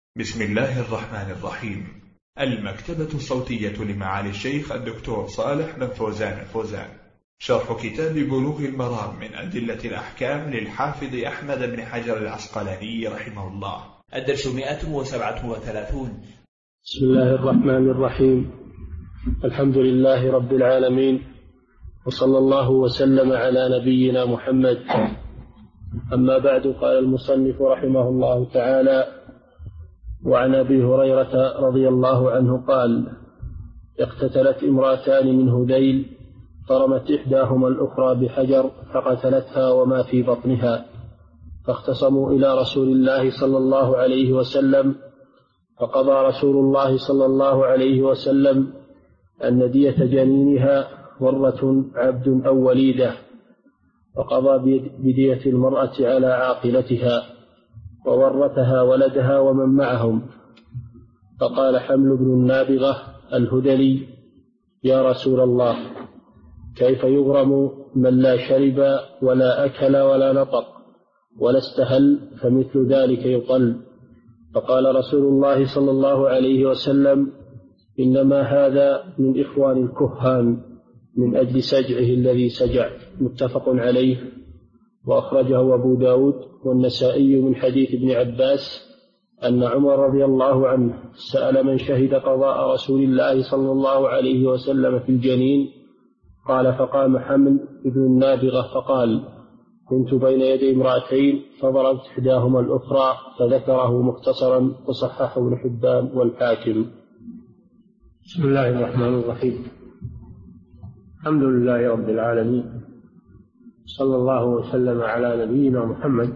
بسم الله الرحمن الرحيم. المكتبة الصوتية لمعالي الشيخ الدكتور صالح بن فوزان الفوزان، شرح كتاب بلوغ المرام من أدلة الأحكام للحافظ أحمد بن حجر العسقلاني رحمه الله. الدرس 137. بسم الله الرحمن الرحيم. الحمد لله رب العالمين، وصلى الله وسلم على نبينا محمد. أما بعد، قال المصنف رحمه الله تعالى: وعن أبي هريرة رضي الله عنه قال: اقتتلت امرأتان من هذيل، فرمت إحداهما الأخرى بحجر فقتلتها وما في بطنها، فاختصموا إلى رسول الله صلى الله عليه وسلم، فقضى رسول الله صلى الله عليه وسلم أن دية جنينها ورة عبد أو وليدة، وقضى بدية المرأة على عاقلتها، وورثها ولدها ومن معهم. فقال حمل بن النابغة الهذلي: يا رسول الله، كيف يغرم من لا شرب ولا أكل ولا نطق ولا استهل، فمثل ذلك يطل؟ فقال رسول الله صلى الله عليه وسلم: إنما هذا من إخوان الكهان من أجل سجعه الذي سجع. متفق عليه، وأخرجه أبو داود والنسائي من حديث ابن عباس أن عمر رضي الله عنه سأل من شهد قضاء رسول الله صلى الله عليه وسلم في الجنين، قال: فقام حمل بن النابغة فقال: كنت بين يدي امرأتين فضربت إحداهما الأخرى، فذكره مختصرا، وصححه ابن حبان والحاكم. بسم الله الرحمن الرحيم. الحمد لله رب العالمين، صلى الله وسلم على نبينا محمد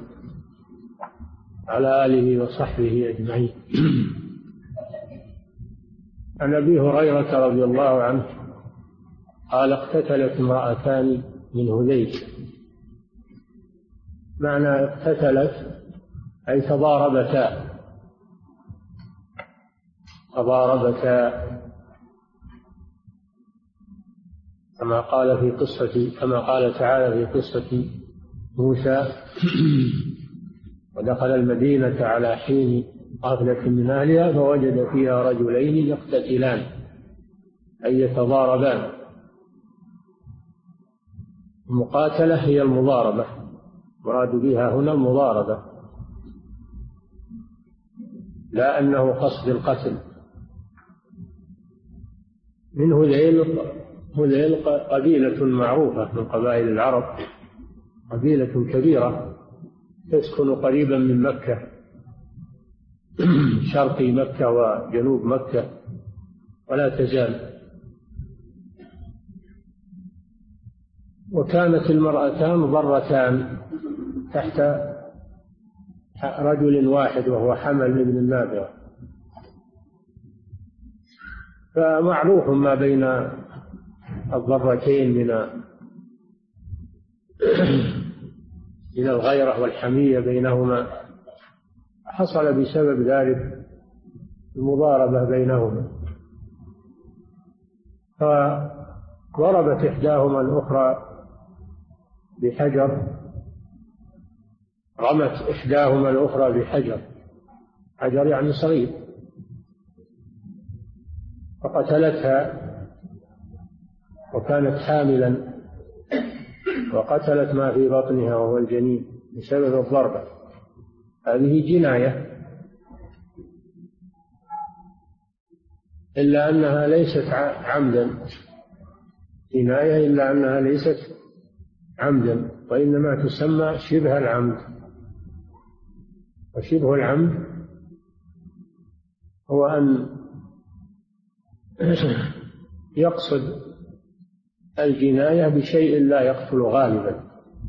على آله وصحبه أجمعين. عن أبي هريرة رضي الله عنه قال: اقتتلت امرأتان من هذيل. معنى اقتتلت أي تضاربتا كما قال تعالى في قصة موسى: ودخل المدينة على حين غفلة من أهلها فوجد فيها رجلين يقتتلان، أي يتضاربان. المقاتلة هي المضاربة، مراد بها هنا المضاربة، لا أنه قصد القتل. من هذيل قبيلة معروفة من قبائل العرب، قبيلة كبيرة تسكن قريبا من مكة، شرقي مكة وجنوب مكة، ولا تزال. وكانت المرأتان ضرتان تحت رجل واحد وهو حمل بن النابغة، فمعروف ما بين الضرتين من الغيرة والحمية بينهما، حصل بسبب ذلك المضاربة بينهما، فضربت إحداهما الأخرى بحجر، رمت إحداهما الأخرى بحجر، حجر يعني صغير، فقتلتها، وكانت حاملا، وقتلت ما في بطنها وهو الجنين بسبب الضربة. هذه جناية، إلا أنها ليست عمدا، جناية إلا أنها ليست عمدا، وإنما تسمى شبه العمد. وشبه العمد هو أن يقصد الجناية بشيء لا يقتل غالبا،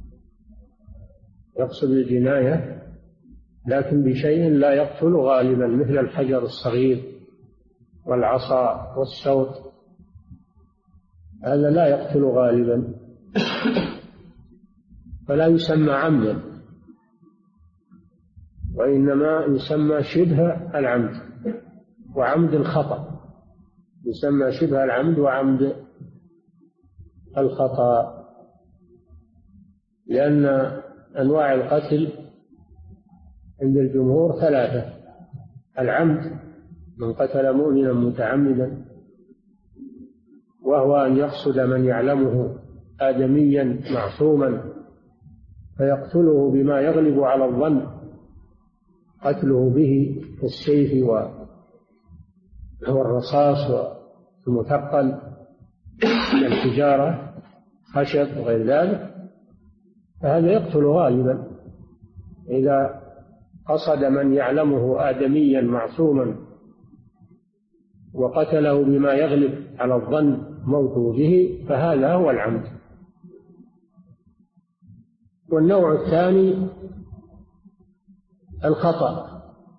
يقصد الجناية لكن بشيء لا يقتل غالبا، مثل الحجر الصغير والعصا والسوط، هذا لا يقتل غالبا فلا يسمى عمدا، وإنما يسمى شبه العمد وعمد الخطأ، يسمى شبه العمد وعمد الخطأ، لأن أنواع القتل عند الجمهور ثلاثة: العمد من قتل مؤمنا متعمدا، وهو أن يقصد من يعلمه آدميا معصوما فيقتله بما يغلب على الظن، قتله به السيف والرصاص والمثقل من الحجارة خشب وغير ذلك، فهذا يقتل غالبا. إذا قصد من يعلمه آدميا معصوما وقتله بما يغلب على الظن موته به فهذا هو العمد. والنوع الثاني الخطأ،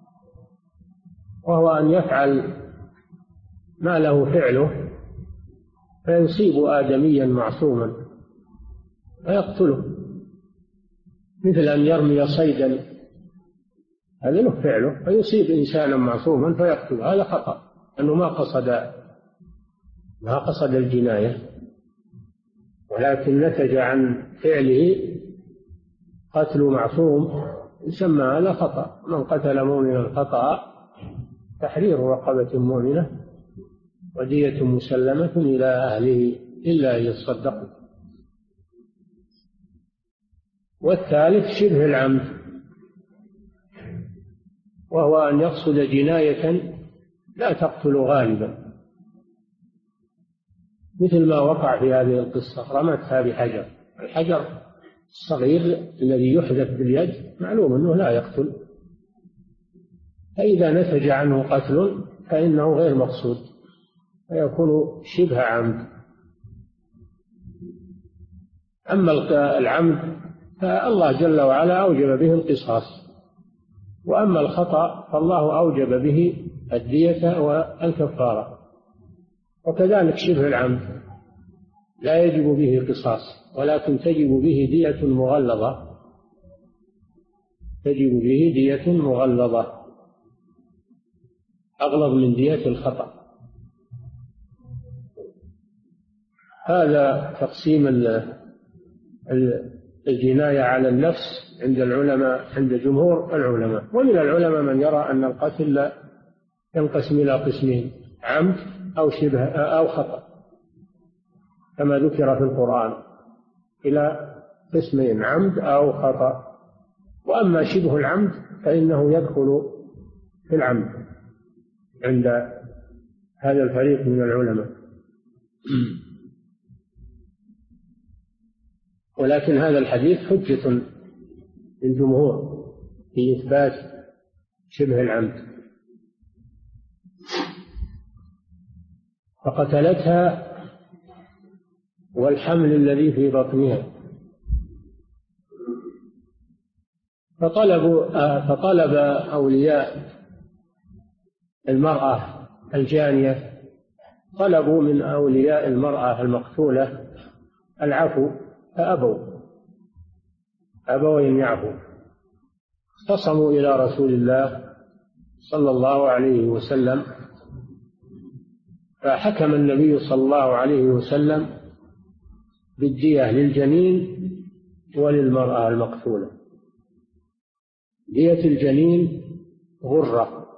وهو أن يفعل ما له فعله فيصيب آدميا معصوما فيقتله، مثل أن يرمي صيدا، هذا له فعله فيصيب إنسانا معصوما فيقتله، هذا خطأ أنه ما قصد الجناية، ولكن نتج عن فعله قتل معصوم، يسمى هذا خطأ. من قتل مؤمنا خطأ تحرير رقبة مؤمنة ودية مسلمة إلى أهله إلا أن يصدقوا. والثالث شبه العمد، وهو أن يقصد جناية لا تقتل غالبا، مثل ما وقع في هذه القصة، رمتها بحجر. الحجر الصغير الذي يحذف باليد معلوم أنه لا يقتل، فإذا نتج عنه قتل فإنه غير مقصود فيكون شبه عمد. أما العمد فالله جل وعلا أوجب به القصاص، وأما الخطأ فالله أوجب به الدية والكفارة. وكذلك شبه العمد لا يجب به قصاص، ولكن تجب به دية مغلظة، تجب به دية مغلظة أغلظ من دية الخطأ. هذا تقسيم الجناية على النفس عند العلماء، عند جمهور العلماء. ومن العلماء من يرى أن القتل ينقسم إلى قسمين: عمد أو شبه أو خطأ، كما ذكر في القرآن، إلى قسمين: عمد أو خطأ. وأما شبه العمد فإنه يدخل في العمد عند هذا الفريق من العلماء. ولكن هذا الحديث حجة للجمهور في إثبات شبه العمد. فقتلتها والحمل الذي في بطنها، فطلب أولياء المرأة الجانية، طلبوا من أولياء المرأة المقتولة العفو فأبوا أن يعفوا، اختصموا إلى رسول الله صلى الله عليه وسلم، فحكم النبي صلى الله عليه وسلم بالدية للجنين وللمرأة المقتولة. دية الجنين غرة،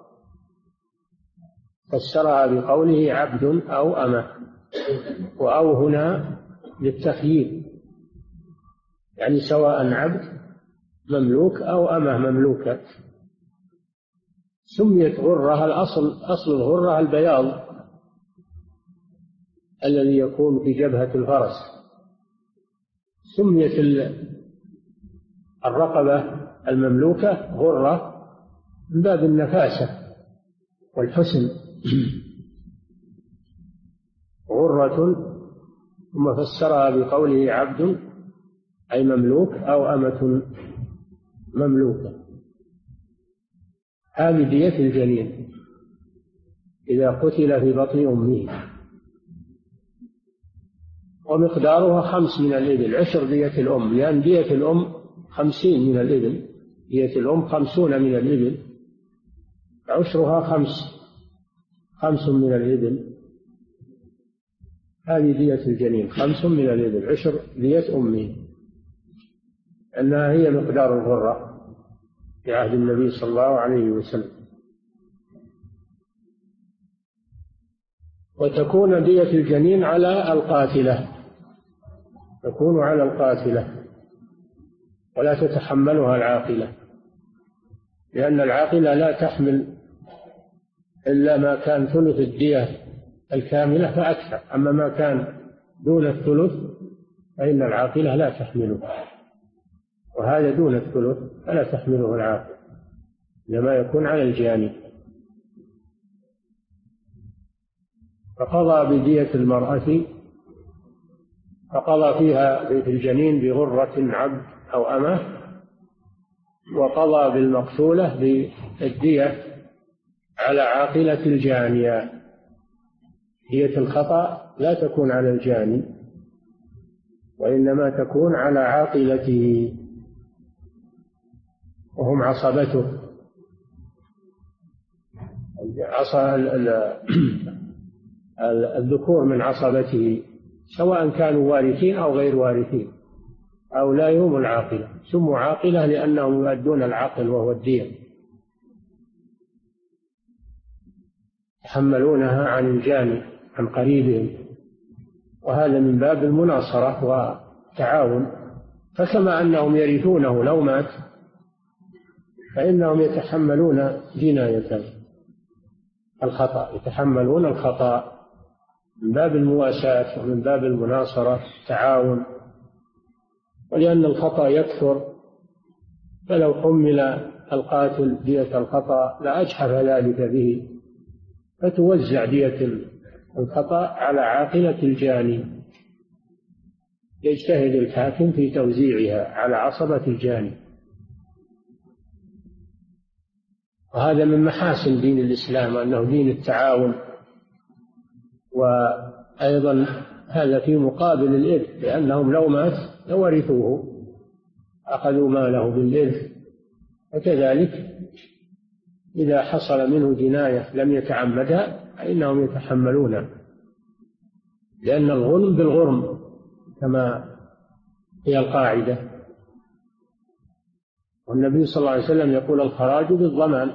فسرها بقوله عبد أو أمة، وأو هنا للتخيير، يعني سواء عبد مملوك أو أمة مملوكة. سميت غرة، أصل الغرة البياض الذي يكون في جبهة الفرس. سميت الرقبة المملوكة غرة من باب النفاسة والحسن. غرة، ثم فسرها بقوله عبد أي مملوك أو أمة مملوكة. هذه دية الجنين إذا قتل في بطن أمه، ومقدارها 5 من الإبل، 10 دية الأم، لأن دية الأم 50 من الإبل، دية الأم 50 من الإبل، عشرها 5 من الإبل. هذه دية الجنين 5 من الإبل، 10 دية أمه، أنها هي مقدار الغرة في عهد النبي صلى الله عليه وسلم. وتكون دية الجنين على القاتلة، تكون على القاتلة ولا تتحملها العاقلة، لأن العاقلة لا تحمل إلا ما كان ثلث الدية الكاملة فأكثر، أما ما كان دون الثلث فإن العاقلة لا تحمله، وهذا دون الثلث فلا تحمله العاقلة، إنما يكون على الجاني. فقضى بدية المرأة، فقضى فيها في الجنين بغرة عبد أو أمة، وقضى بالمقتولة بالدية على عاقلة الجانية. دية الخطأ لا تكون على الجاني، وإنما تكون على عاقلته وهم عصبته، الذكور من عصبته، سواء كانوا وارثين أو غير وارثين، أو لا يهم العاقلة، سموا عاقلة لأنهم يؤدون العقل وهو الدية، يتحملونها عن الجاني عن قريبهم، وهذا من باب المناصرة والتعاون. فكما أنهم يرثونه لو مات فإنهم يتحملون جناية الخطأ، يتحملون الخطأ من باب المواساة ومن باب المناصرة التعاون. ولأن الخطأ يكثر، فلو حمل القاتل دية الخطأ لأجحف ذلك به، فتوزع دية الخطأ على عاقلة الجاني، يجتهد الحاكم في توزيعها على عصبة الجاني. وهذا من محاسن دين الإسلام أنه دين التعاون، وأيضا هذا في مقابل الإرث، لأنهم لو مات لورثوه أخذوا ماله بالإرث. وكذلك إذا حصل منه جناية لم يتعمدها فإنهم يتحملونها، لأن الغنم بالغرم كما هي القاعدة. والنبي صلى الله عليه وسلم يقول الخراج بالضمان،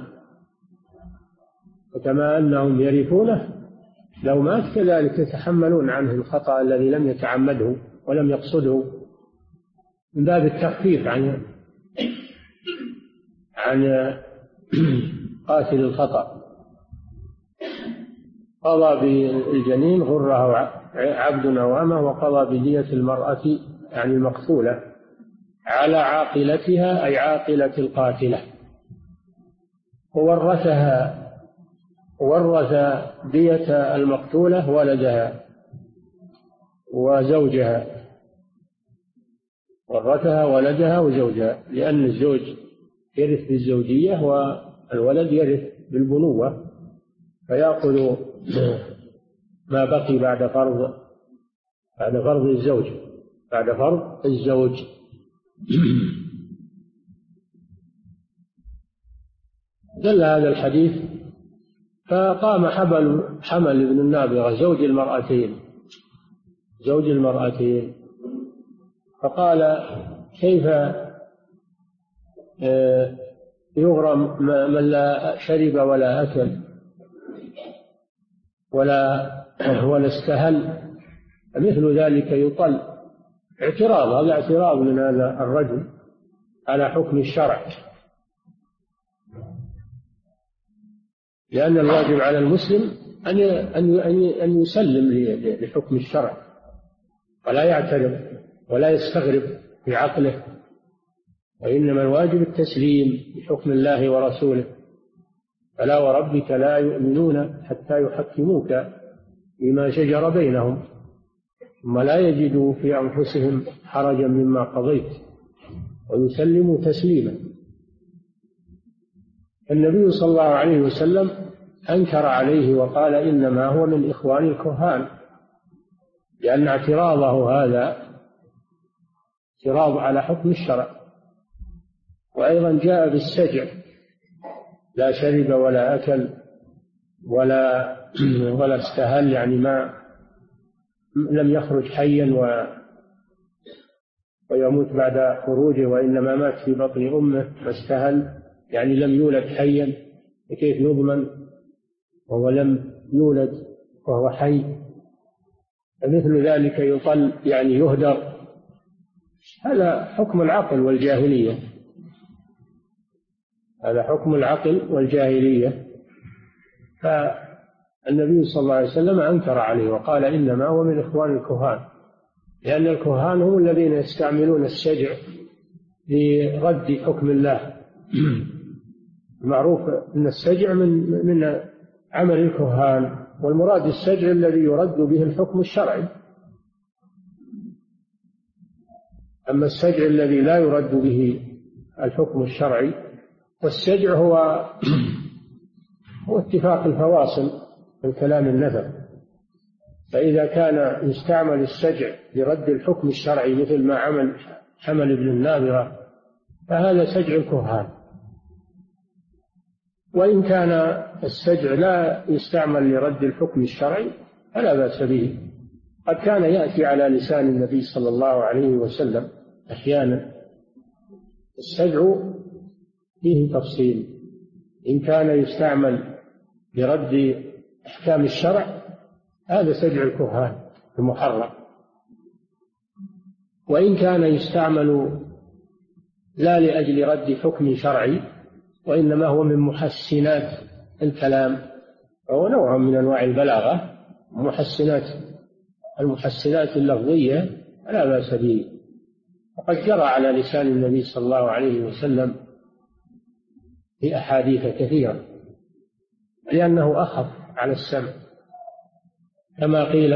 وكما أنهم يرثونه لو مات كذلك يتحملون عنه الخطأ الذي لم يتعمده ولم يقصده، من باب التخفيف عن قاتل الخطأ. قضى بالجنين غره عبد أو أمة، وقضى بدية المرأة يعني المقتولة على عاقلتها أي عاقلة القاتلة، ورث دية المقتولة ولدها وزوجها، ورثها ولدها وزوجها، لأن الزوج يرث بالزوجية والولد يرث بالبنوة، فيأخذ ما بقي بعد فرض الزوج. دل هذا الحديث، فقام حمل بن النابغة زوج المرأتين فقال كيف يغرم من لا شرب ولا أكل ولا استهل، مثل ذلك يطل. هذا اعتراض من هذا الرجل على حكم الشرع، لأن الواجب على المسلم أن يسلم لحكم الشرع ولا يعترض ولا يستغرب في عقله، وإنما الواجب التسليم لحكم الله ورسوله. فلا وربك لا يؤمنون حتى يحكموك فيما شجر بينهم ثم لا يجدوا في أنفسهم حرجا مما قضيت ويسلموا تسليما. النبي صلى الله عليه وسلم أنكر عليه وقال إنما هو من إخوان الكهان، لأن اعتراضه هذا اعتراض على حكم الشرع. وأيضا جاء بالسجع، لا شرب ولا أكل ولا استهل، يعني ما لم يخرج حيا ويموت بعد خروجه، وإنما مات في بطن أمه واستهل، يعني لم يولد حيا، كيف يضمن وهو لم يولد وهو حي، فمثل ذلك يطل يعني يهدر. هذا حكم العقل والجاهلية، هذا حكم العقل والجاهلية. فالنبي صلى الله عليه وسلم أنكر عليه وقال إنما هو من إخوان الكهان، لأن الكهان هم الذين يستعملون السجع لرد حكم الله. معروف أن السجع من عمل الكهان، والمراد السجع الذي يرد به الحكم الشرعي. أما السجع الذي لا يرد به الحكم الشرعي، والسجع هو اتفاق الفواصل في الكلام النفع. فإذا كان يستعمل السجع لرد الحكم الشرعي مثل ما عمل حمل بن النابغة، فهذا سجع الكهان. وإن كان السجع لا يستعمل لرد الحكم الشرعي فلا بأس به. قد كان يأتي على لسان النبي صلى الله عليه وسلم أحيانا السجع فيه تفصيل، إن كان يستعمل لرد أحكام الشرع هذا سجع الكهان المحرم، وإن كان يستعمل لا لأجل رد حكم شرعي وإنما هو من محسنات الكلام، فهو نوع من أنواع البلاغة، المحسنات اللفظية لا بأس به. وقد جرى على لسان النبي صلى الله عليه وسلم في أحاديث كثيرة، لأنه أخف على السمع، كما قيل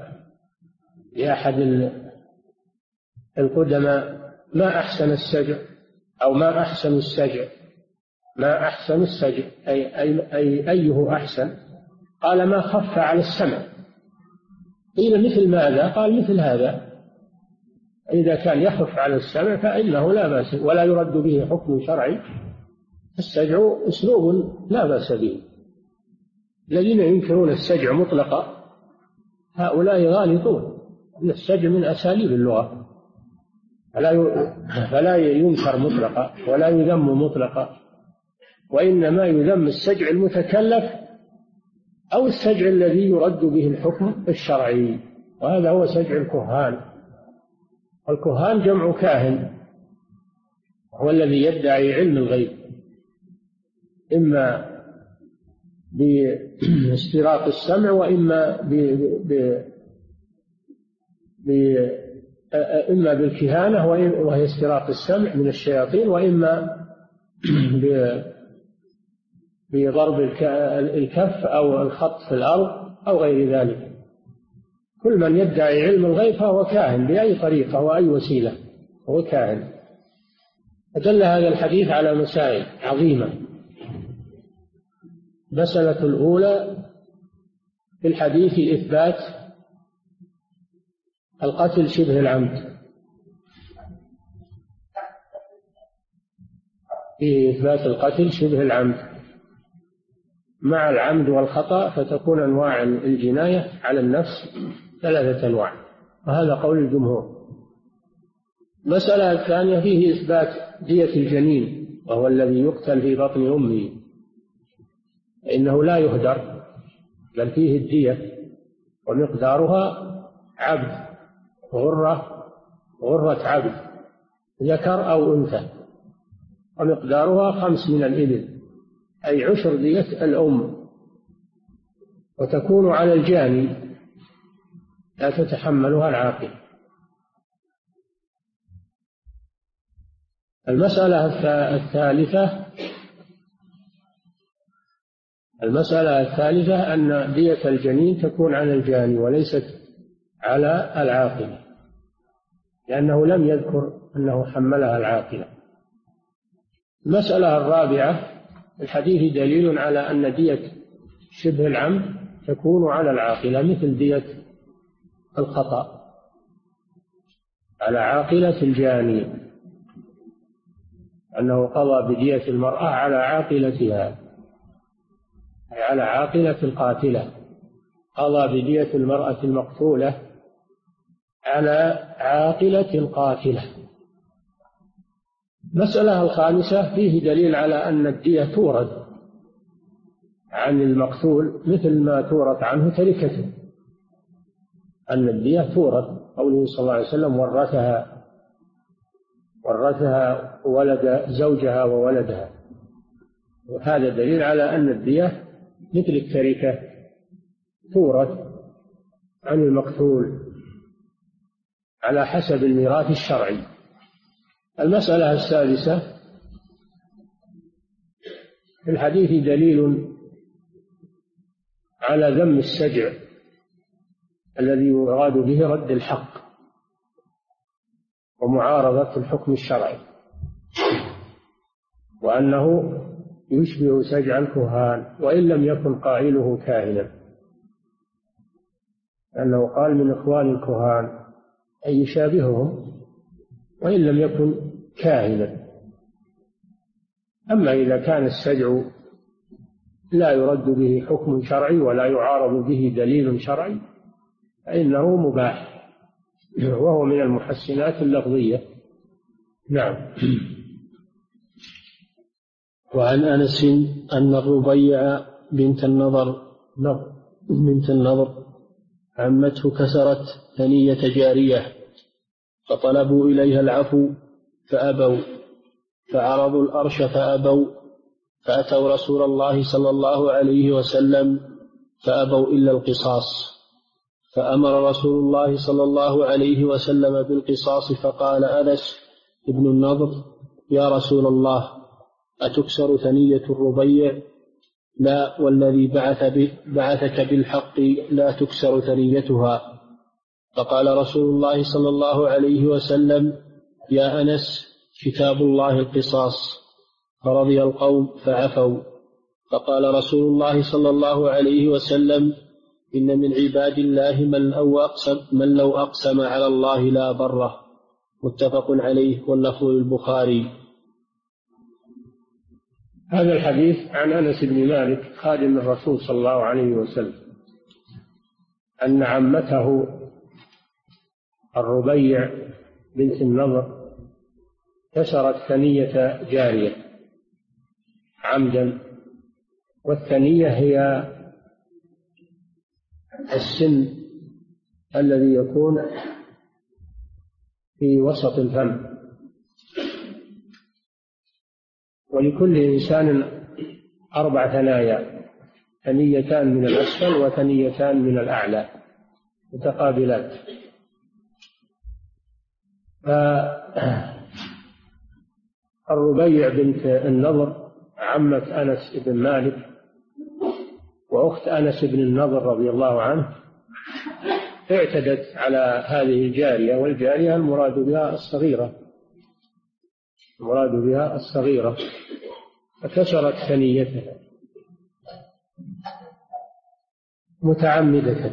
لأحد القدماء ما أحسن السجع، أو ما أحسن السجع، ما أحسن السجع أي أيه أحسن؟ قال ما خف على السمع. قيل مثل ماذا؟ قال مثل هذا، إذا كان يخف على السمع فإنه لا بأس ولا يرد به حكم شرعي. السجع أسلوب لا بأس به. الذين ينكرون السجع مطلقا هؤلاء غالطون، أن السجع من أساليب اللغة، فلا ينكر مطلقا ولا يذم مطلقا، وإنما يذم السجع المتكلف أو السجع الذي يرد به الحكم الشرعي، وهذا هو سجع الكهان. الكهان جمع كاهن، هو الذي يدعي علم الغيب، إما باستراق السمع وإما إما بالكهانة وهي استراق السمع من الشياطين، وإما بضرب الكف أو الخط في الأرض أو غير ذلك. كل من يدعي علم الغيب فهو كاهن بأي طريقة وأي وسيلة، هو كاهن. أدل هذا الحديث على مسائل عظيمة. المسألة الأولى في الحديث إثبات القتل شبه العمد، فيه إثبات القتل شبه العمد مع العمد والخطأ، فتكون أنواع الجناية على النفس 3 أنواع، وهذا قول الجمهور. المسألة الثانية فيه إثبات دية الجنين، وهو الذي يقتل في بطن أمه، إنه لا يهدر بل فيه الدية، ومقدارها عبد، غرة عبد ذكر أو أنثى، ومقدارها 5 من الإبل، أي 10 دية الأم، وتكون على الجاني لا تتحملها العاقل. المسألة الثالثة أن دية الجنين تكون على الجاني وليست على العاقلة، لأنه لم يذكر أنه حملها العاقلة. المسألة الرابعة الحديث دليل على أن دية شبه العمد تكون على العاقلة مثل دية الخطأ على عاقلة الجاني، أنه قضى بدية المرأة على عاقلتها، أي على عاقلة القاتلة، قضى بدية المرأة المقتولة على عاقلة القاتلة. المسألة الخامسة فيه دليل على أن الدية تورد عن المقتول مثل ما تورث عنه تركته، أن الدية تورث. قوله صلى الله عليه وسلم ورثها ولد زوجها وولدها، وهذا دليل على أن الدية مثل التركة تورث عن المقتول على حسب الميراث الشرعي. المسألة السادسة: في الحديث دليل على ذم السجع الذي يراد به رد الحق ومعارضة الحكم الشرعي، وأنه يشبه سجع الكهان وإن لم يكن قائله كاهنا، أنه قال من إخوان الكهان أي يشابههم وإن لم يكن كاهنا. أما إذا كان السجع لا يرد به حكم شرعي ولا يعارض به دليل شرعي فإنه مباح، وهو من المحسنات اللفظية. نعم. وعن أنس أن الربيع بنت النضر عمته كسرت ثنية جارية فطلبوا إليها العفو فأبوا، فعرضوا الأرش فأبوا، فأتوا رسول الله صلى الله عليه وسلم فأبوا إلا القصاص، فأمر رسول الله صلى الله عليه وسلم بالقصاص. فقال أنس ابن النضر: يا رسول الله، أتكسر ثنية الربيع؟ لا، والذي بعثك بالحق لا تكسر ثنيتها. فقال رسول الله صلى الله عليه وسلم: يا أنس، كتاب الله القصاص. فرضي القوم فعفوا. فقال رسول الله صلى الله عليه وسلم: إن من عباد الله من لو أقسم على الله لا بره. متفق عليه، واللفظ للبخاري. هذا الحديث عن أنس بن مالك خادم الرسول صلى الله عليه وسلم أن عمته الربيع بنت النضر كسرت ثنية جارية عمدا، والثنية هي السن الذي يكون في وسط الفم، ولكل إنسان 4 ثنايا، ثنيتان من الأسفل وثنيتان من الأعلى متقابلات. فالربيع بنت النضر عمة أنس بن مالك وأخت أنس بن النضر رضي الله عنه اعتدت على هذه الجارية، والجارية المراد بها الصغيرة، فكسرت ثنيتها متعمدة.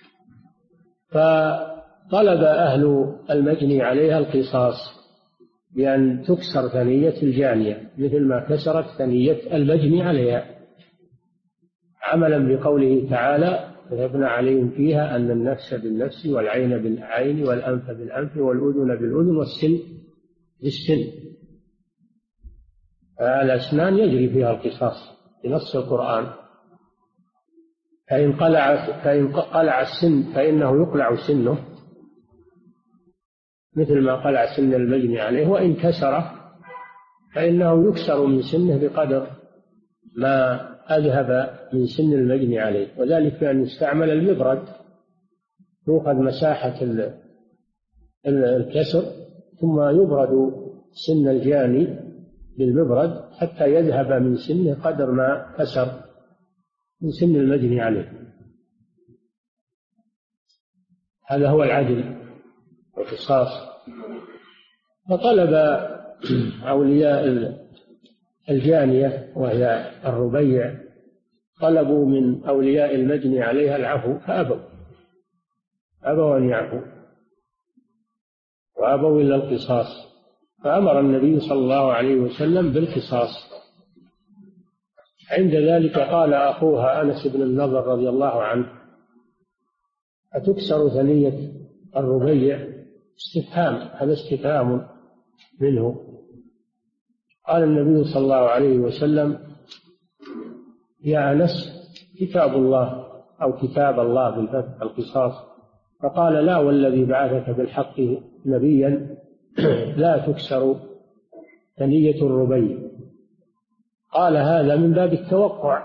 فطلب أهل المجني عليها القصاص بأن تكسر ثنية الجانية مثل ما كسرت ثنية المجني عليها، عملا بقوله تعالى: كتبنا عليهم فيها أن النفس بالنفس والعين بالعين والأنف بالأنف والأذن بالأذن والسن بالسن. الأسنان يجري فيها القصاص بنص القرآن، فإن قلع السن فإنه يقلع سنه مثل ما قلع سن المجني عليه، وإن كسره فإنه يكسر من سنه بقدر ما أذهب من سن المجني عليه، وذلك بأن يستعمل المبرد، يؤخذ مساحة الكسر ثم يبرد سن الجاني بالمبرد حتى يذهب من سنه قدر ما كسر من سن المجني عليه. هذا هو العدل والقصاص. فطلب أولياء الجانية وهي الربيع طلبوا من أولياء المجني عليها العفو فأبوا أن يعفوا وأبوا إلا القصاص، فأمر النبي صلى الله عليه وسلم بالقصاص. عند ذلك قال أخوها أنس بن النضر رضي الله عنه: أتكسر ثنية الربيع؟ استفهام، هذا استفهام منه. قال النبي صلى الله عليه وسلم: يا أنس كتاب الله أو كتاب الله بالفتح القصاص؟ فقال لا والذي بعثك بالحق نبيا لا تكسر ثنية الربيع. قال هذا من باب التوقع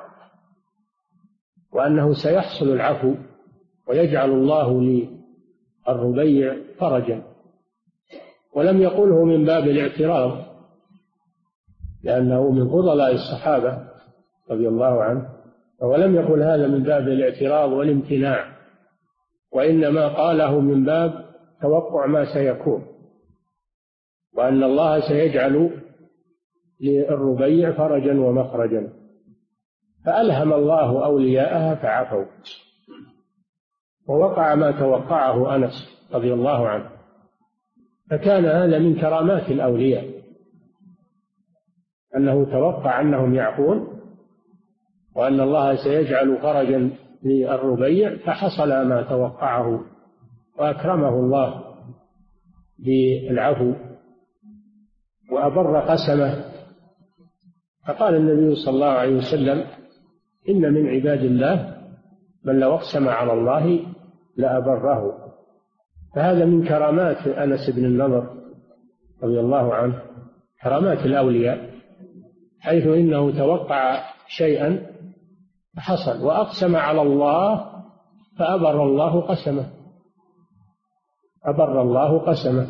وأنه سيحصل العفو ويجعل الله للربيع فرجا، ولم يقله من باب الاعتراض لأنه من فضلاء الصحابة رضي الله عنه، ولم يقل هذا من باب الاعتراض والامتناع، وإنما قاله من باب توقع ما سيكون، وأن الله سيجعل للربيع فرجا ومخرجا. فألهم الله أولياءها فعفوا، ووقع ما توقعه أنس رضي الله عنه. فكان هذا من كرامات الأولياء أنه توقع أنهم يعفون وأن الله سيجعل فرجا للربيع، فحصل ما توقعه وأكرمه الله بالعفو وأبر قسمه. فقال النبي صلى الله عليه وسلم إن من عباد الله من لو أقسم على الله لأبره. فهذا من كرامات أنس بن النضر رضي الله عنه، كرامات الأولياء، حيث إنه توقع شيئا فحصل، وأقسم على الله فأبر الله قسمه، أبر الله قسمه.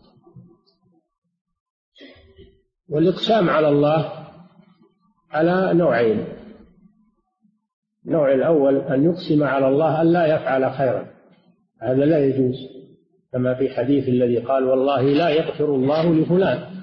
والإقسام على الله على نوعين: النوع الأول أن يقسم على الله أن لا يفعل خيرا، هذا لا يجوز، كما في حديث الذي قال والله لا يغفر الله لفلان،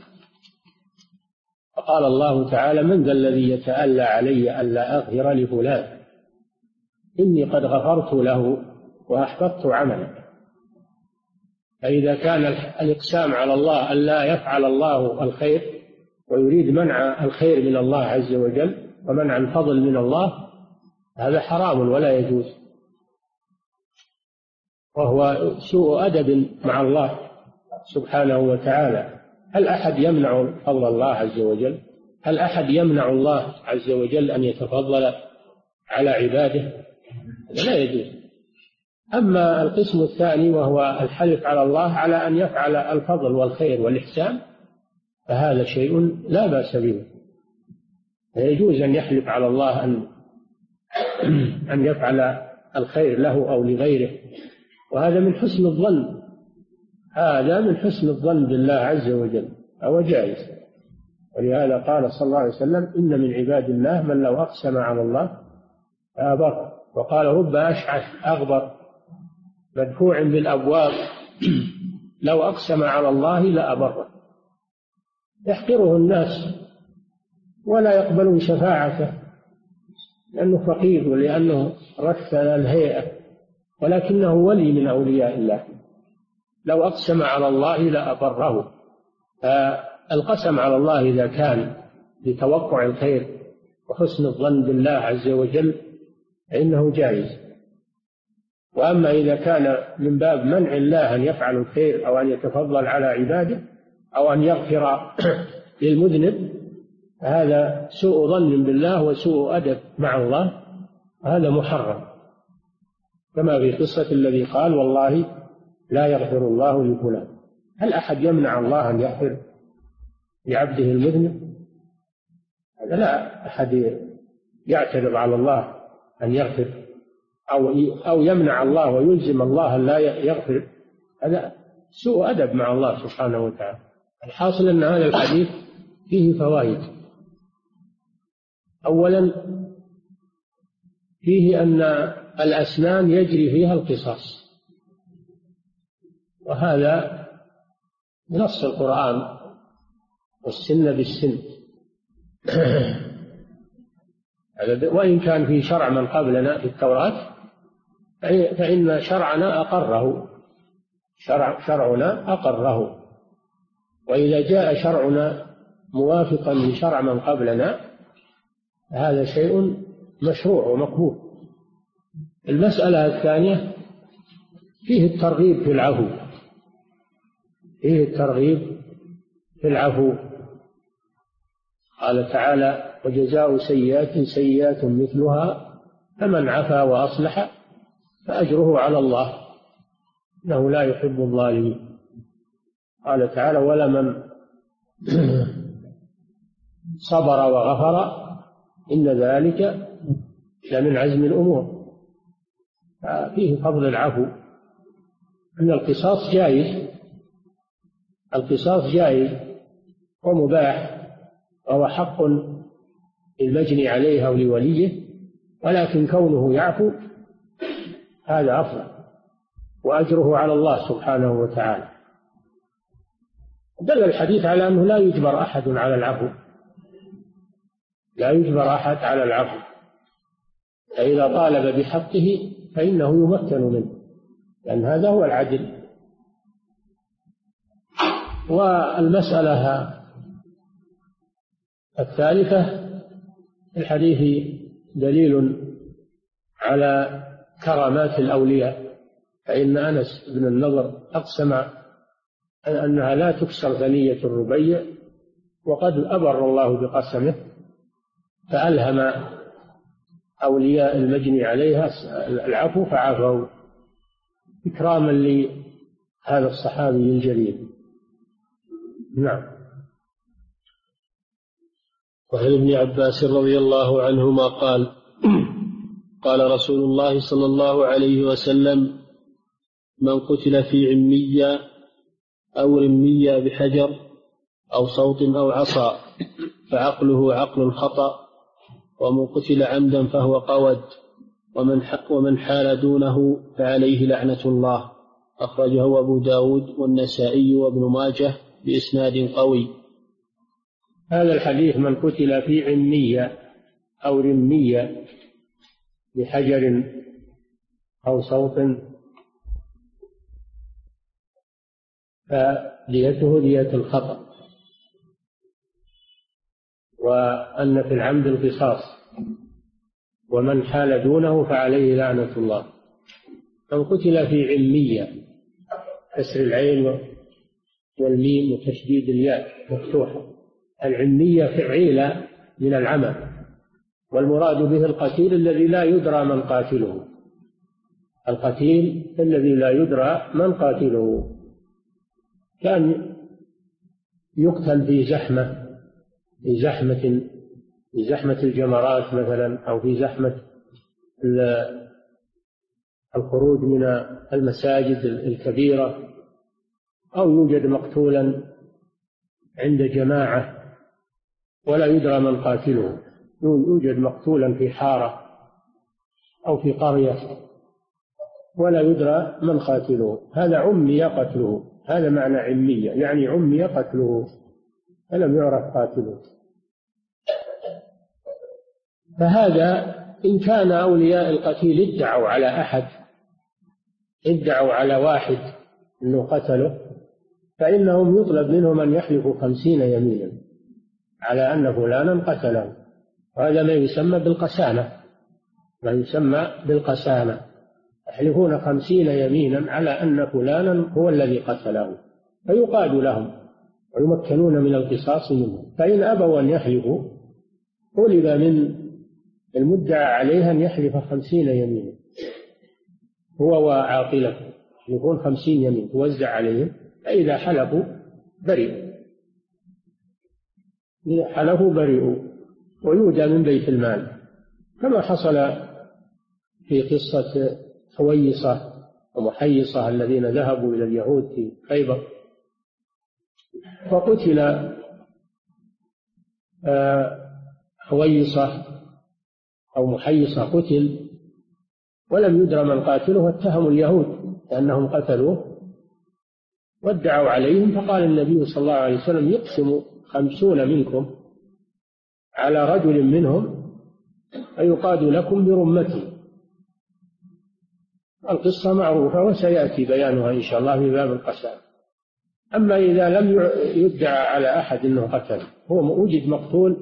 فقال الله تعالى من ذا الذي يتألى علي ألا أغفر لفلان إني قد غفرت له وأحبطت عمله. فإذا كان الإقسام على الله أن لا يفعل الله الخير ويريد منع الخير من الله عز وجل ومنع الفضل من الله، هذا حرام ولا يجوز، وهو سوء أدب مع الله سبحانه وتعالى. هل أحد يمنع فضل الله عز وجل؟ هل أحد يمنع الله عز وجل أن يتفضل على عباده؟ لا يجوز. أما القسم الثاني وهو الحلف على الله على أن يفعل الفضل والخير والإحسان، فهذا شيء لا بأس به، يجوز أن يحلف على الله أن يفعل الخير له أو لغيره، وهذا من حسن الظن، هذا من حسن الظن بالله عز وجل، أو جائز. ولهذا قال صلى الله عليه وسلم إن من عباد الله من لو أقسم على الله فأبر، وقال رب أشعث أغبر مدفوع بالأبواب لو أقسم على الله لأبره. يحقره الناس ولا يقبلون شفاعته لأنه فقير ولأنه رث الهيئة، ولكنه ولي من أولياء الله. لو أقسم على الله لأبره. القسم على الله إذا كان لتوقع الخير وحسن الظن بالله عز وجل فإنه جائز. وأما إذا كان من باب منع الله أن يفعل الخير أو أن يتفضل على عباده أو أن يغفر للمذنب، هذا سوء ظن بالله وسوء أدب مع الله، هذا محرم، كما في قصة الذي قال والله لا يغفر الله لفلان. هل أحد يمنع الله أن يغفر لعبده المذنب؟ هذا لا أحد يعترض على الله أن يغفر أو يمنع الله ويلزم الله أن لا يغفر، هذا سوء أدب مع الله سبحانه وتعالى. الحاصل أن هذا الحديث فيه فوائد. أولا فيه أن الأسنان يجري فيها القصاص، وهذا نص القرآن والسن بالسن وإن كان في شرع من قبلنا في التوراة فإن شرعنا أقره، شرعنا أقره، وإذا جاء شرعنا موافقا لشرع من قبلنا هذا شيء مشروع ومقبول. المسألة الثانية فيه الترغيب في العفو، فيه الترغيب في العفو. قال تعالى وجزاء سيئة سيئة مثلها فمن عفا وأصلح فأجره على الله إنه لا يحب الظالمين. قال تعالى ولمن صبر وغفر إن ذلك لمن عزم الأمور. فيه فضل العفو، أن القصاص جائز، القصاص جائز ومباح وهو حق للمجني عليه أو لوليه، ولكن كونه يعفو هذا أفضل وأجره على الله سبحانه وتعالى. دل الحديث على أنه لا يجبر أحد على العفو، لا يجبر أحد على العفو، فإذا طالب بحقه فإنه يمكن منه، لأن هذا هو العدل. والمسألة الثالثة الحديث دليل على كرامات الأولياء، فإن أنس بن النضر أقسم أنها لا تكسر ثنية الربيع، وقد أبر الله بقسمه فألهم أولياء المجني عليها العفو فعفوا إكراما لهذا الصحابي الجليل. نعم. وعن ابن عباس رضي الله عنهما قال قال رسول الله صلى الله عليه وسلم من قتل في عمية أو رمية بحجر أو صوت أو عصا فعقله عقل الخطأ، ومن قتل عمدا فهو قود، ومن حال دونه فعليه لعنة الله. أخرجه أبو داود والنسائي وابن ماجه بإسناد قوي. هذا الحديث من قتل في عمية أو رمية بحجر أو صوت فديته دية الخطأ، وأن في العمد القصاص، ومن حال دونه فعليه لعنة الله. من قتل في عمية كسر العين والميم وتشديد الياء مفتوحة، العمية فعيلة من العمى، والمراد به القتيل الذي لا يدرى من قاتله، القتيل الذي لا يدرى من قاتله، كان يقتل في زحمة الجمرات مثلا، أو في زحمة الخروج من المساجد الكبيرة، أو يوجد مقتولا عند جماعة ولا يدرى من قاتله، يوجد مقتولا في حارة أو في قرية ولا يدرى من قاتله، هذا عمي قتله، هذا معنى عمية، يعني عمي قتله فلم يعرف قاتله. فهذا إن كان أولياء القتيل ادعوا على أحد، ادعوا على واحد أنه قتله، فإنهم يطلب منهم أن يحلفوا 50 يمينا على أن فلانا قتله، وهذا ما يسمى بالقسامة، ما يسمى بالقسامة، يحلفون 50 يمينا على أن فلانا هو الذي قتله، فيقاد لهم ويمكنون من القصاص منه. فإن أبوا أن يحلفوا طلب من المدعى عليه أن يحلف 50 يمينا هو وعاقلته، يكون 50 يمين توزع عليهم، فإذا حلفوا برئوا، إذا حلفوا برئوا ويودى من بيت المال، كما حصل في قصة حويصة ومحيصة الذين ذهبوا إلى اليهود في خيبر، فقتل حويصة أو محيصة قتل ولم يدرى من قاتله، واتهموا اليهود لأنهم قتلوه وادعوا عليهم، فقال النبي صلى الله عليه وسلم يقسم 50 منكم على رجل منهم فيقاد لكم برمته. القصة معروفة وسيأتي بيانها إن شاء الله في باب القسام. أما إذا لم يدعى على أحد أنه قتل، هو وجد مقتول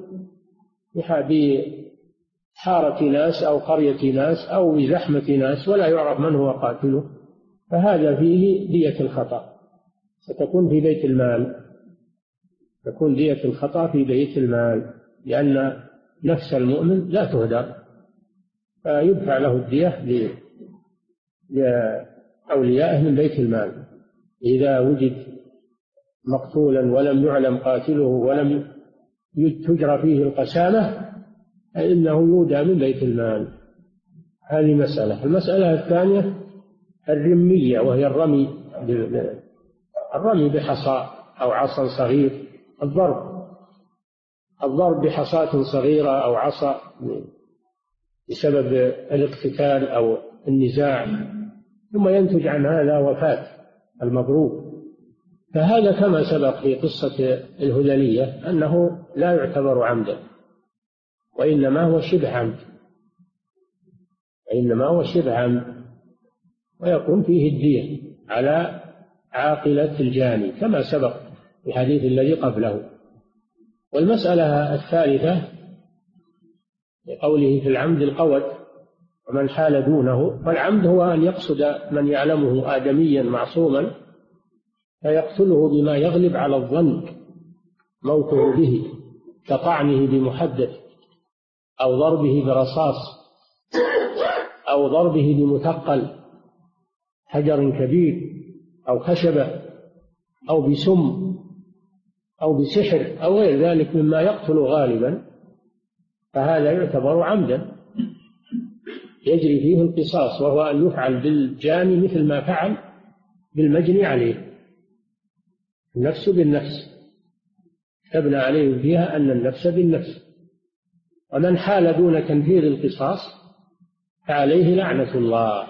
بحارة ناس أو قرية ناس أو بزحمة ناس ولا يعرف من هو قاتله، فهذا فيه دية الخطأ، ستكون في بيت المال، تكون دية الخطأ في بيت المال، لأن نفس المؤمن لا تهدر، فيدفع له الدية لأوليائه من بيت المال. إذا وجد مقتولا ولم يعلم قاتله ولم تجرى فيه القسامة فإنه يودى من بيت المال. هذه مسألة. المسألة الثانية الرمية، وهي الرمي بحصى أو عصا صغير، الضرب بحصاة صغيرة أو عصا بسبب الاقتتال أو النزاع، ثم ينتج عن هذا وفاة المضروب. فهذا كما سبق في قصة الهذلية أنه لا يعتبر عمدا، وإنما هو شبه عمد، ويكون فيه الدية على عاقلة الجاني كما سبق في الحديث الذي قبله. والمسألة الثالثة لقوله في العمد القود ومن حال دونه، فالعمد هو أن يقصد من يعلمه آدميا معصوما فيقتله بما يغلب على الظن موته به، كطعنه بمحدث أو ضربه برصاص أو ضربه بمثقل حجر كبير أو خشبة أو بسم أو بسحر أو غير ذلك مما يقتل غالبا، فهذا يعتبر عمدا يجري فيه القصاص، وهو أن يفعل بالجاني مثل ما فعل بالمجني عليه، النفس بالنفس، تبنى عليه فيها أن النفس بالنفس. ومن حال دون تنفيذ القصاص فعليه لعنة الله.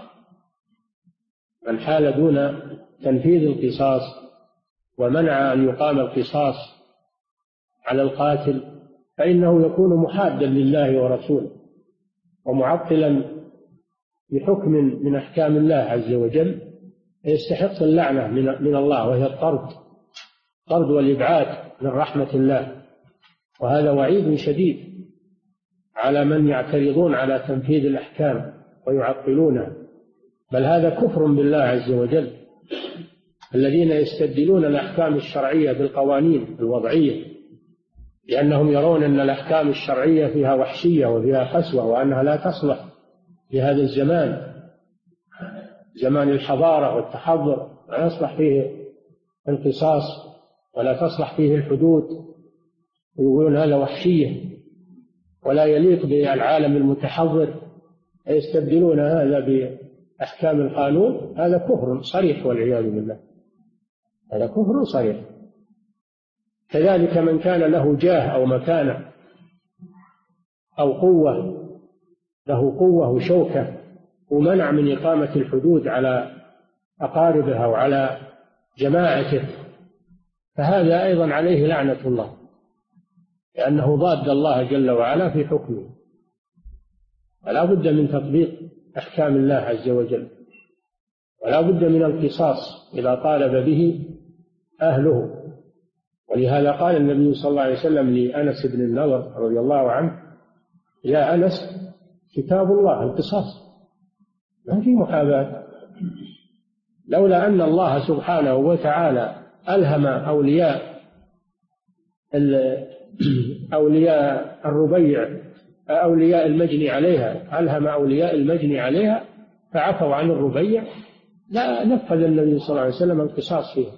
من حال دون تنفيذ القصاص ومنع أن يقام القصاص على القاتل فإنه يكون محادا لله ورسوله ومعطلا بحكم من أحكام الله عز وجل، يستحق اللعنة من الله، وهي الطرد والإبعاد من رحمة الله. وهذا وعيد شديد على من يعترضون على تنفيذ الأحكام ويعطلونها، بل هذا كفر بالله عز وجل. الذين يستبدلون الأحكام الشرعية بالقوانين الوضعية لأنهم يرون أن الأحكام الشرعية فيها وحشية وفيها قسوة وأنها لا تصلح لهذا الزمان، زمان الحضارة والتحضر، لا يصلح فيه القصاص ولا تصلح فيه الحدود، ويقولون هذا وحشية ولا يليق بالعالم المتحضر، يستبدلون هذا بأحكام القانون. هذا كفر صريح والعياذ بالله، هذا كفر صريح. كذلك من كان له جاه أو مكانة أو قوة، له قوة وشوكة ومنع من إقامة الحدود على أقاربه أو على جماعته، فهذا أيضا عليه لعنة الله، لأنه ضاد الله جل وعلا في حكمه. ولا بد من تطبيق أحكام الله عز وجل، ولا بد من القصاص إذا طالب به أهله. ولهذا قال النبي صلى الله عليه وسلم لأنس بن النضر رضي الله عنه: يا أنس كتاب الله القصاص، ما في محاباة. لولا أن الله سبحانه وتعالى ألهم أولياء الربيع أولياء المجني عليها، ألهم أولياء المجني عليها فعفوا عن الربيع، لا نفذ النبي صلى الله عليه وسلم القصاص فيها،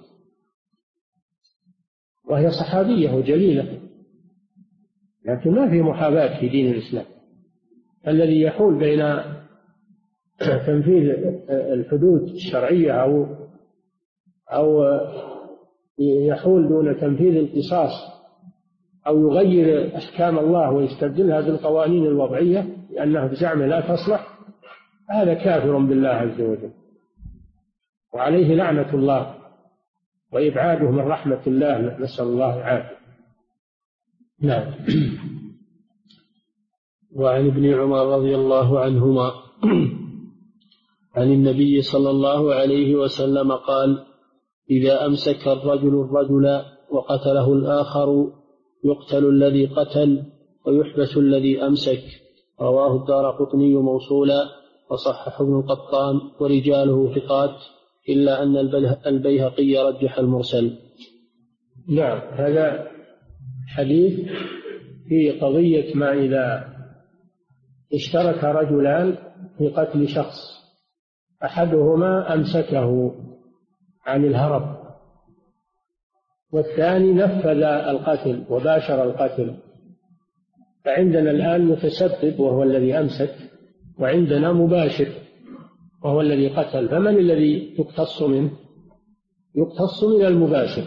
وهي صحابية وجليلة. لكن ما في محاباة في دين الإسلام. الذي يحول بين تنفيذ الحدود الشرعية أو يحول دون تنفيذ القصاص أو يغير أحكام الله ويستبدلها بالقوانين الوضعية لأنها بزعمه لا تصلح، هذا كافر بالله عز وجل، وعليه لعنة الله وإبعاده من رحمة الله، نسأل الله العافية. نعم. وعن ابن عمر رضي الله عنهما عن النبي صلى الله عليه وسلم قال: إذا أمسك الرجل وقتله الآخر يقتل الذي قتل ويحبس الذي أمسك. رواه الدارقطني موصولا وصححه ابن القطان ورجاله ثقات، إلا أن البيهقي رجح المرسل. نعم، هذا حديث في قضية ما إذا اشترك رجلان في قتل شخص، أحدهما أمسكه عن الهرب والثاني نفذ القتل وباشر القتل، فعندنا الآن متسبب وهو الذي أمسك، وعندنا مباشر وهو الذي قتل، فمن الذي يقتص منه؟ يقتص من المباشر،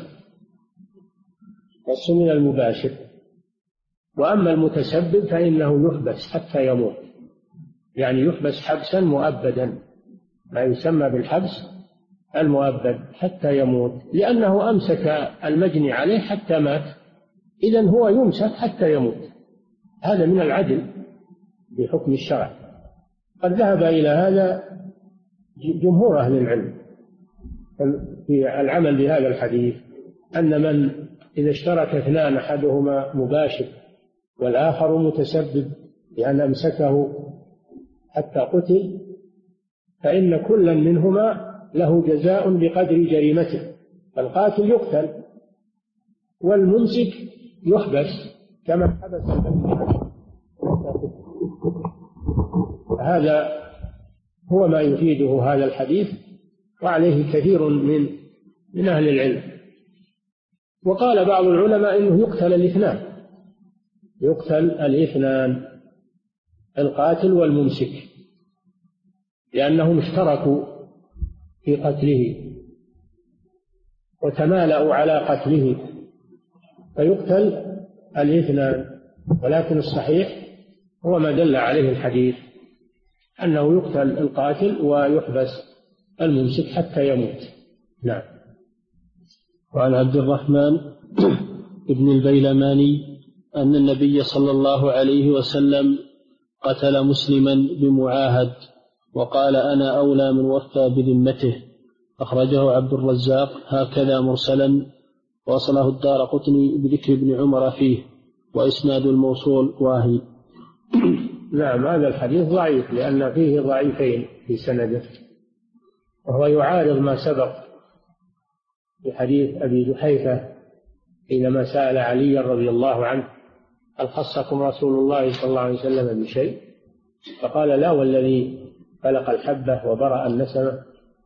يقتص من المباشر. وأما المتسبب فإنه يحبس حتى يموت، يعني يحبس حبسا مؤبدا، ما يسمى بالحبس المؤبد حتى يموت، لأنه أمسك المجني عليه حتى مات، إذن هو يمسك حتى يموت. هذا من العدل بحكم الشرع. قد ذهب إلى هذا جمهور أهل العلم في العمل بهذا الحديث، أن من إذا اشترك اثنان أحدهما مباشر والآخر متسبب لأن أمسكه حتى قتل، فإن كلا منهما له جزاء بقدر جريمته، فالقاتل يقتل والممسك يحبس كما حبس المجني. هذا هو ما يفيده هذا الحديث، وعليه كثير من أهل العلم. وقال بعض العلماء إنه يقتل الاثنان القاتل والممسك، لأنهم اشتركوا في قتله وتمالأوا على قتله، فيقتل الاثنان. ولكن الصحيح هو ما دل عليه الحديث، أنه يقتل القاتل ويحبس الممسك حتى يموت. نعم. وعن عبد الرحمن ابن البيلماني أن النبي صلى الله عليه وسلم قتل مسلما بمعاهد وقال أنا أولى من وفى بذمته، أخرجه عبد الرزاق هكذا مرسلا، وصله الدارقطني بذكر ابن عمر فيه، وإسناد الموصول واهي. نعم، هذا الحديث ضعيف لأن فيه ضعيفين في سنده، وهو يعارض ما سبق في حديث أبي جحيفة حينما سأل علي رضي الله عنه هل خصكم رسول الله صلى الله عليه وسلم بشيء؟ فقال لا والذي خلق الحبة وبرأ النسمة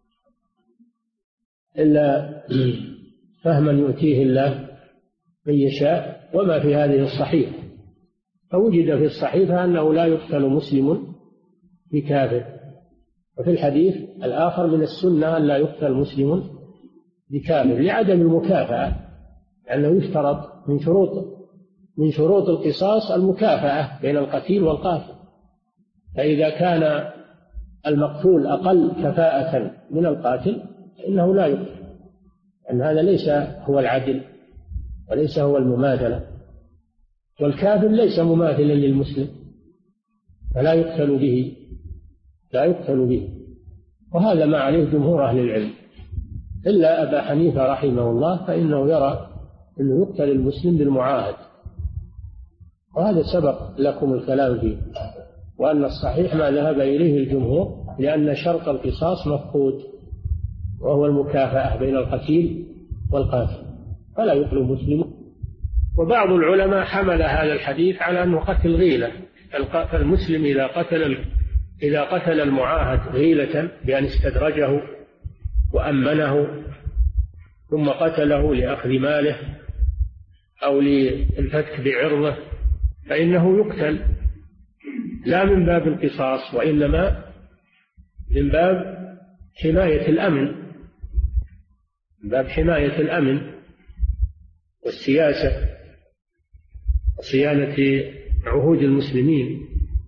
إلا فهما يؤتيه الله من يشاء، وما في هذه الصحيفة. فوجد في الصحيفة أنه لا يقتل مسلم بكافر، وفي الحديث الآخر من السنة أن لا يقتل مسلم بكافر لعدم المكافأة، لأنه يشترط من شروط القصاص المكافأة بين القتيل والقاتل، فإذا كان المقتول أقل كفاءة من القاتل فإنه لا يقتل، لأن هذا ليس هو العدل وليس هو المماثلة، والكافر ليس مماثلا للمسلم فلا يقتل به. وهذا ما عليه جمهور أهل العلم إلا أبا حنيفة رحمه الله، فإنه يرى أنه يقتل المسلم بالمعاهد، وهذا سبق لكم الكلام فيه، وأن الصحيح ما ذهب إليه الجمهور، لأن شرط القصاص مفقود وهو المكافأة بين القتيل والقاتل، فلا يقتل مسلم. وبعض العلماء حمل هذا الحديث على أنه قتل غيلة، فالمسلم إذا قتل المعاهد غيلة بأن استدرجه وأمنه ثم قتله لأخذ ماله أو للفتك بعرضه فإنه يقتل، لا من باب القصاص وإنما من باب حماية الأمن، من باب حماية الأمن والسياسة وصيانة عهود المسلمين.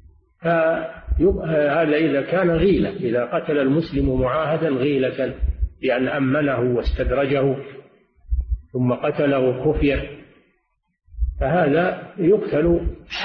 فهذا إذا كان غيلة، إذا قتل المسلم معاهدا غيلة بأن أمنه واستدرجه ثم قتله خفية، فهذا يقتل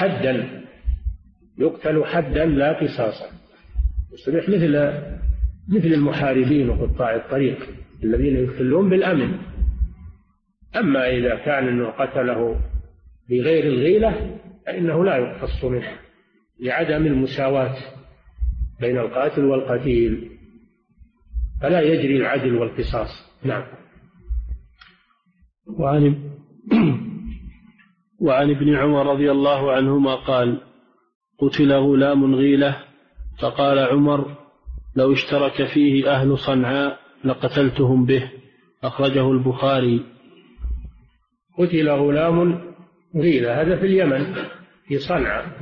حدا لا قصاصا، يصبح مثل المحاربين وقطاع الطريق الذين يقتلون بالأمن. أما إذا كان أنه قتله بغير الغيلة فإنه لا يقتص منه لعدم المساواة بين القاتل والقتيل، فلا يجري العدل والقصاص. نعم. وعن ابن عمر رضي الله عنهما قال: قتل غلام غيلة، فقال عمر: لو اشترك فيه أهل صنعاء لقتلتهم به. أخرجه البخاري. قتل غلام غيلة، هذا في اليمن في صنعاء،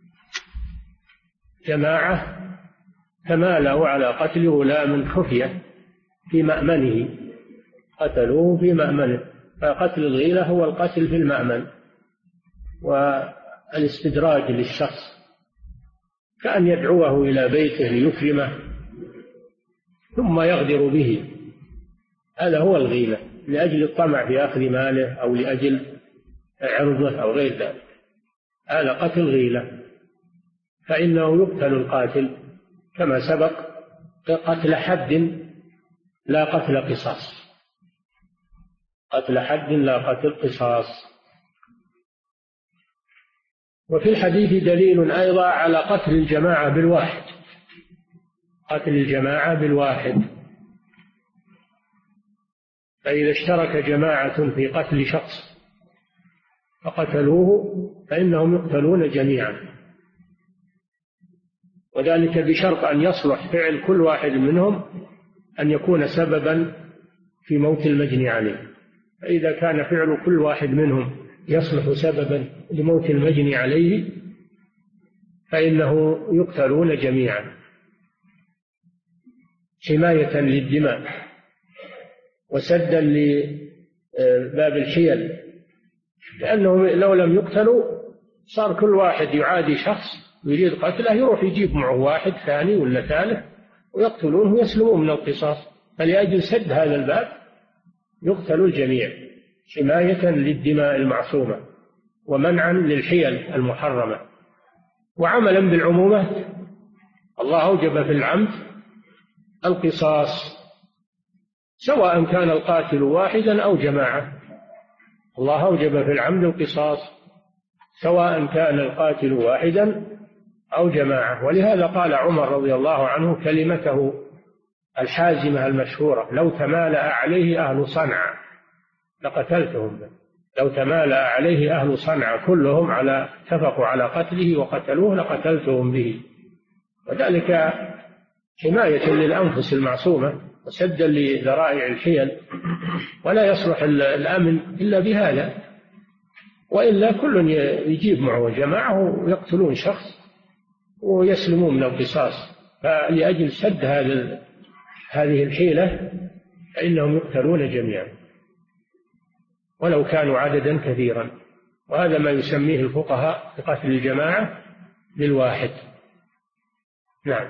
جماعة تمالوا على قتل غلام خفية في مأمنه، قتلوه في مأمنه. فقتل الغيلة هو القتل في المأمن والاستدراج للشخص، كأن يدعوه إلى بيته ليكرمه ثم يغدر به، هذا هو الغيلة، لأجل الطمع في أخذ ماله أو لأجل عرضه أو غير ذلك، هذا قتل غيلة. فإنه يقتل القاتل كما سبق، قتل حد لا قتل قصاص، قتل حد لا قتل قصاص. وفي الحديث دليل أيضا على قتل الجماعة بالواحد، قتل الجماعة بالواحد. فإذا اشترك جماعة في قتل شخص فقتلوه فإنهم يقتلون جميعا، وذلك بشرط أن يصلح فعل كل واحد منهم أن يكون سببا في موت المجني عليه. فإذا كان فعل كل واحد منهم يصلح سببا لموت المجني عليه فإنه يقتلون جميعا حماية للدماء وسدا لباب الحيل، لأنهم لو لم يقتلوا صار كل واحد يعادي شخص ويريد قتله يروح يجيب معه واحد ثاني ولا ثالث ويقتلونه ويسلمون من القصاص. فلأجل سد هذا الباب يقتل الجميع حماية للدماء المعصومة ومنعا للحيل المحرمة وعملا بالعمومات. الله أوجب في العمد القصاص سواء كان القاتل واحدا أو جماعة، الله أوجب في العمد القصاص سواء كان القاتل واحدا أو جماعة. ولهذا قال عمر رضي الله عنه كلمته الحازمة المشهورة: لو تمالأ عليه أهل صنعاء لقتلتهم. لو تمالأ عليه أهل صنعاء كلهم اتفقوا على قتله وقتلوه لقتلتهم به، وذلك حماية للأنفس المعصومة وسدا لذرائع الحيل، ولا يصلح الأمن إلا بهذا، وإلا كل يجيب معه جماعة ويقتلون شخص ويسلمون من القصاص. فلأجل سد هذه الحيلة فإنهم يقتلون جميعا ولو كانوا عددا كثيرا، وهذا ما يسميه الفقهاء بقتل الجماعة بالواحد. نعم.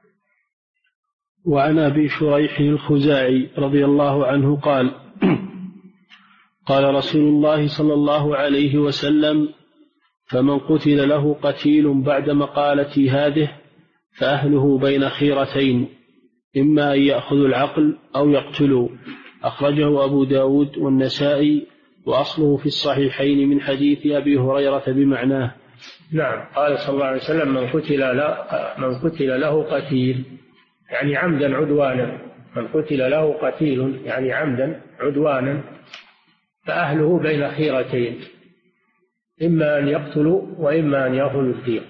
وعن أبي شريح الخزاعي رضي الله عنه قال: قال رسول الله صلى الله عليه وسلم: فمن قتل له قتيل بعد مقالتي هذه فأهله بين خيرتين، إما أن يأخذوا العقل أو يقتلوا. أخرجه أبو داود والنسائي، وأصله في الصحيحين من حديث أبي هريرة بمعناه. نعم. قال صلى الله عليه وسلم: من قتل له قتيل يعني عمدا عدوانا، من قتل له قتيل يعني عمدا عدوانا فأهله بين خيرتين، إما أن يقتلوا وإما أن يأخذوا الدية.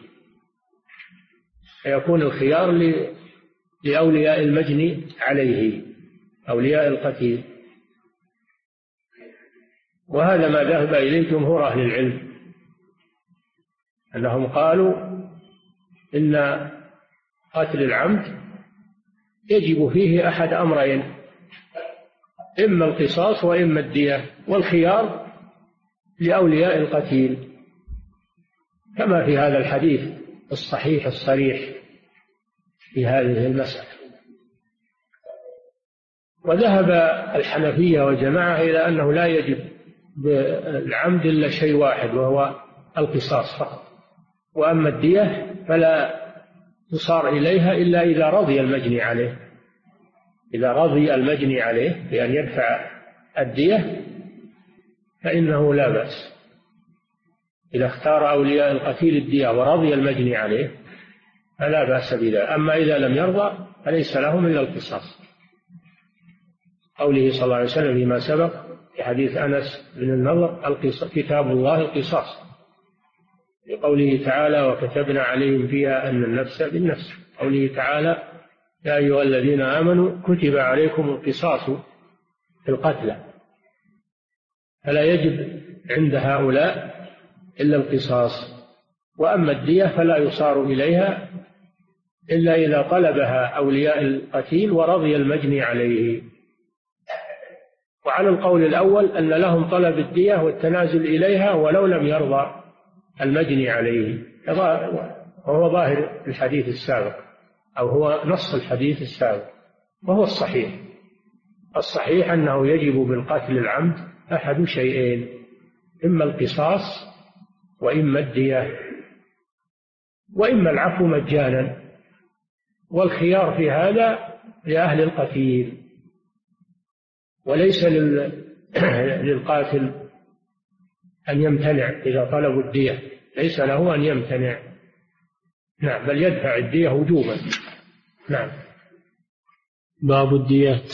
فيكون الخيار لأولياء المجني عليه، أولياء القتيل. وهذا ما ذهب إليه جمهور أهل العلم، أنهم قالوا إن قتل العمد يجب فيه أحد أمرين: إما القصاص وإما الدية، والخيار لأولياء القتيل، كما في هذا الحديث الصحيح الصريح في هذه المسألة. وذهب الحنفية وجماعة إلى أنه لا يجب بالعمد إلا شيء واحد وهو القصاص فقط، وأما الدية فلا تصار إليها إلا إذا رضي المجني عليه، إذا رضي المجني عليه بأن يدفع الدية فإنه لا بأس. إذا اختار أولياء القتيل الدية ورضي المجني عليه فلا بأس بذلك. أما إذا لم يرضى فليس لهم إلا القصاص، قوله صلى الله عليه وسلم فيما سبق: في حديث أنس بن النضر كتاب الله القصاص، لقوله تعالى وكتبنا عليهم فيها أن النفس بالنفس، قوله تعالى يا أيها الذين آمنوا كتب عليكم القصاص في القتلى، فلا يجب عند هؤلاء إلا القصاص. وأما الدية فلا يصار إليها إلا إذا طلبها أولياء القتيل ورضي المجني عليه. وعلى القول الأول أن لهم طلب الدية والتنازل إليها ولو لم يرضى المجني عليه، وهو ظاهر الحديث السابق، أو هو نص الحديث السابق، وهو الصحيح. الصحيح أنه يجب بالقتل العمد أحد شيئين، إما القصاص وإما الدية وإما العفو مجانا، والخيار في هذا لأهل القتيل، وليس للقاتل أن يمتنع إذا طلبوا الدية، ليس له أن يمتنع، نعم، بل يدفع الدية وجوبا. نعم. باب الديات.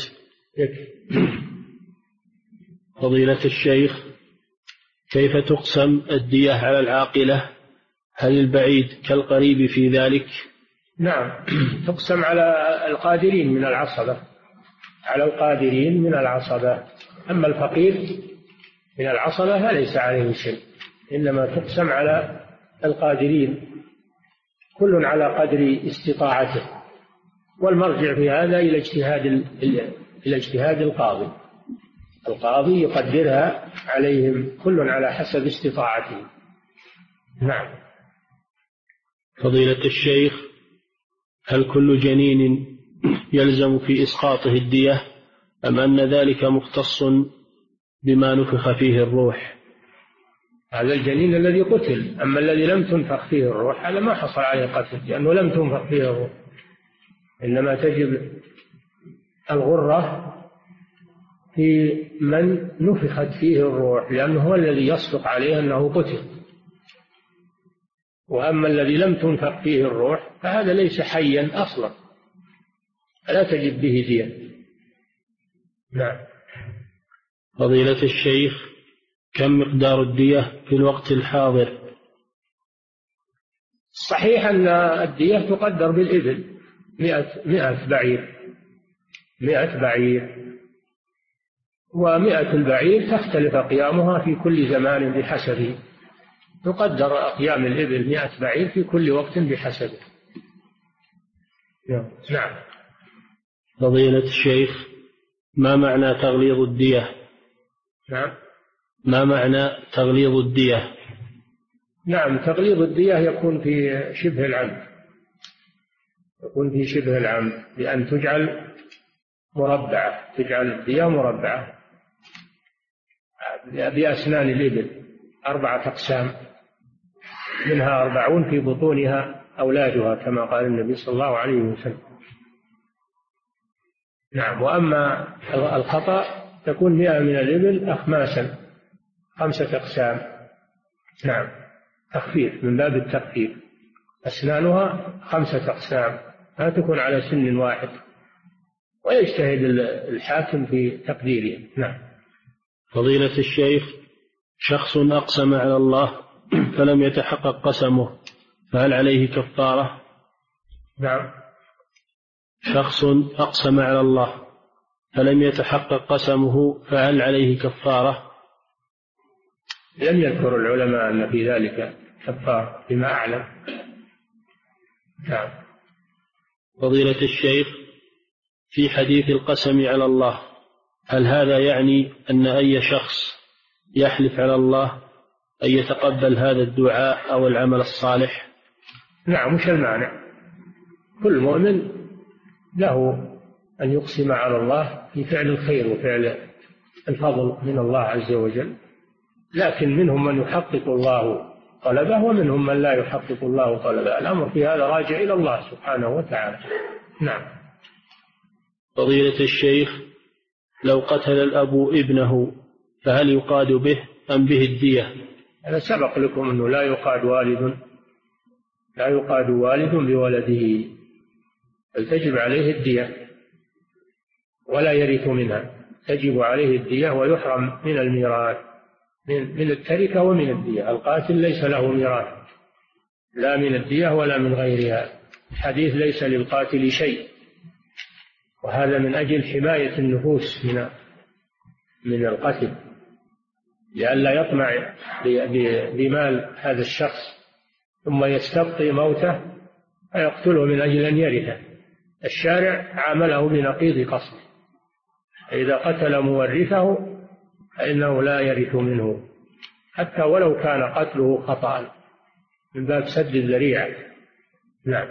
فضيلة الشيخ، كيف تقسم الدية على العاقلة؟ هل البعيد كالقريب في ذلك؟ نعم، تقسم على القادرين من العصبة، على القادرين من العصبة. أما الفقير من العصبة فليس عليه شيء، إنما تقسم على القادرين، كل على قدر استطاعته، والمرجع في هذا إلى اجتهاد القاضي. القاضي يقدرها عليهم كل على حسب استطاعته. نعم. فضيلة الشيخ، هل كل جنين يلزم في إسقاطه الدية، أم أن ذلك مختص بما نفخ فيه الروح؟ هذا الجنين الذي قتل، أما الذي لم تنفخ فيه الروح هذا ما حصل عليه قتل، لأنه لم تنفخ فيه الروح، إنما تجب الغرة في من نفخت فيه الروح، لأنه هو الذي يصدق عليه أنه قتل. وأما الذي لم تنفخ فيه الروح فهذا ليس حيا أصلا، فلا تجب به دية. نعم. فضيلة الشيخ، كم مقدار الدية في الوقت الحاضر؟ صحيح أن الدية تقدر بالإبل، 100 بعير، 100 بعير، و100 البعير تختلف أقيامها في كل زمان بحسبه، تقدر أقيام الإبل 100 بعير في كل وقت بحسبه. نعم. فضيلة الشيخ، ما معنى تغليظ الدية؟ نعم. ما معنى تغليظ الدية؟ نعم، تغليظ الدية يكون في شبه العمد، يكون في شبه العمد، بأن تجعل مربعة، تجعل الدية مربعة بأسنان الإبل 4 أقسام، منها 40 في بطونها أولادها كما قال النبي صلى الله عليه وسلم. نعم. وأما الخطأ تكون 100 من الإبل أخماسا، 5 أقسام. نعم، تخفيف من باب التخفيف، أسنانها 5 أقسام، لا تكون على سن واحد، ويجتهد الحاكم في تقديره. نعم. فضيلة الشيخ، شخص أقسم على الله فلم يتحقق قسمه، فهل عليه كفارة؟ نعم. شخص أقسم على الله فلم يتحقق قسمه، فهل عليه كفارة؟ لم يذكر العلماء أن في ذلك كفارة بما أعلم. نعم. فضيلة الشيخ، في حديث القسم على الله، هل هذا يعني أن أي شخص يحلف على الله أن يتقبل هذا الدعاء أو العمل الصالح؟ نعم، مش المانع، كل مؤمن له أن يقسم على الله في فعل الخير وفعل الفضل من الله عز وجل، لكن منهم من يحقق الله طلبه ومنهم من لا يحقق الله طلبه، الأمر في هذا راجع إلى الله سبحانه وتعالى. نعم. فضيلة الشيخ، لو قتل الأب ابنه فهل يقاد به أم به الدية؟ هذا سبق لكم أنه لا يقاد والد بولده، بل تجب عليه الدية ولا يرث منها، تجب عليه الدية ويحرم من الميراث، من التركة ومن الدية. القاتل ليس له ميراث لا من الدية ولا من غيرها. الحديث ليس للقاتل شيء، وهذا من أجل حماية النفوس من القتل، لئلا يطمع بمال هذا الشخص ثم يستبقي موته فيقتله من أجل أن يرثه. الشارع عامله بنقيض قصده، إذا قتل مورثه فإنه لا يرث منه حتى ولو كان قتله خطأ، من باب سد الذريعة. نعم.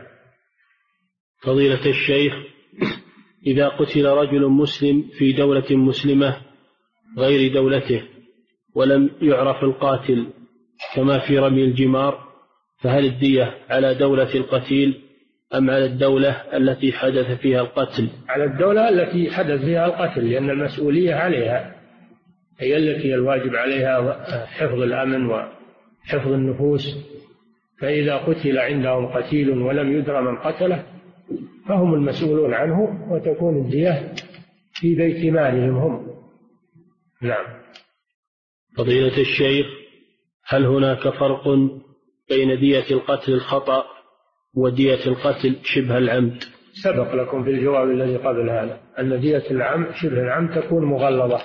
فضيلة الشيخ، إذا قتل رجل مسلم في دولة مسلمة غير دولته ولم يعرف القاتل كما في رمي الجمار، فهل الدية على دولة القتيل أم على الدولة التي حدث فيها القتل؟ على الدولة التي حدث فيها القتل، لأن المسؤولية عليها، هي التي الواجب عليها حفظ الأمن وحفظ النفوس. فإذا قتل عندهم قتيل ولم يدر من قتله فهم المسؤولون عنه، وتكون الدية في بيت مالهم هم. نعم. فضيلة الشيخ، هل هناك فرق بين دية القتل الخطأ ودية القتل شبه العمد؟ سبق لكم في الجواب الذي قبل هذا أن دية شبه العمد تكون مغلظة،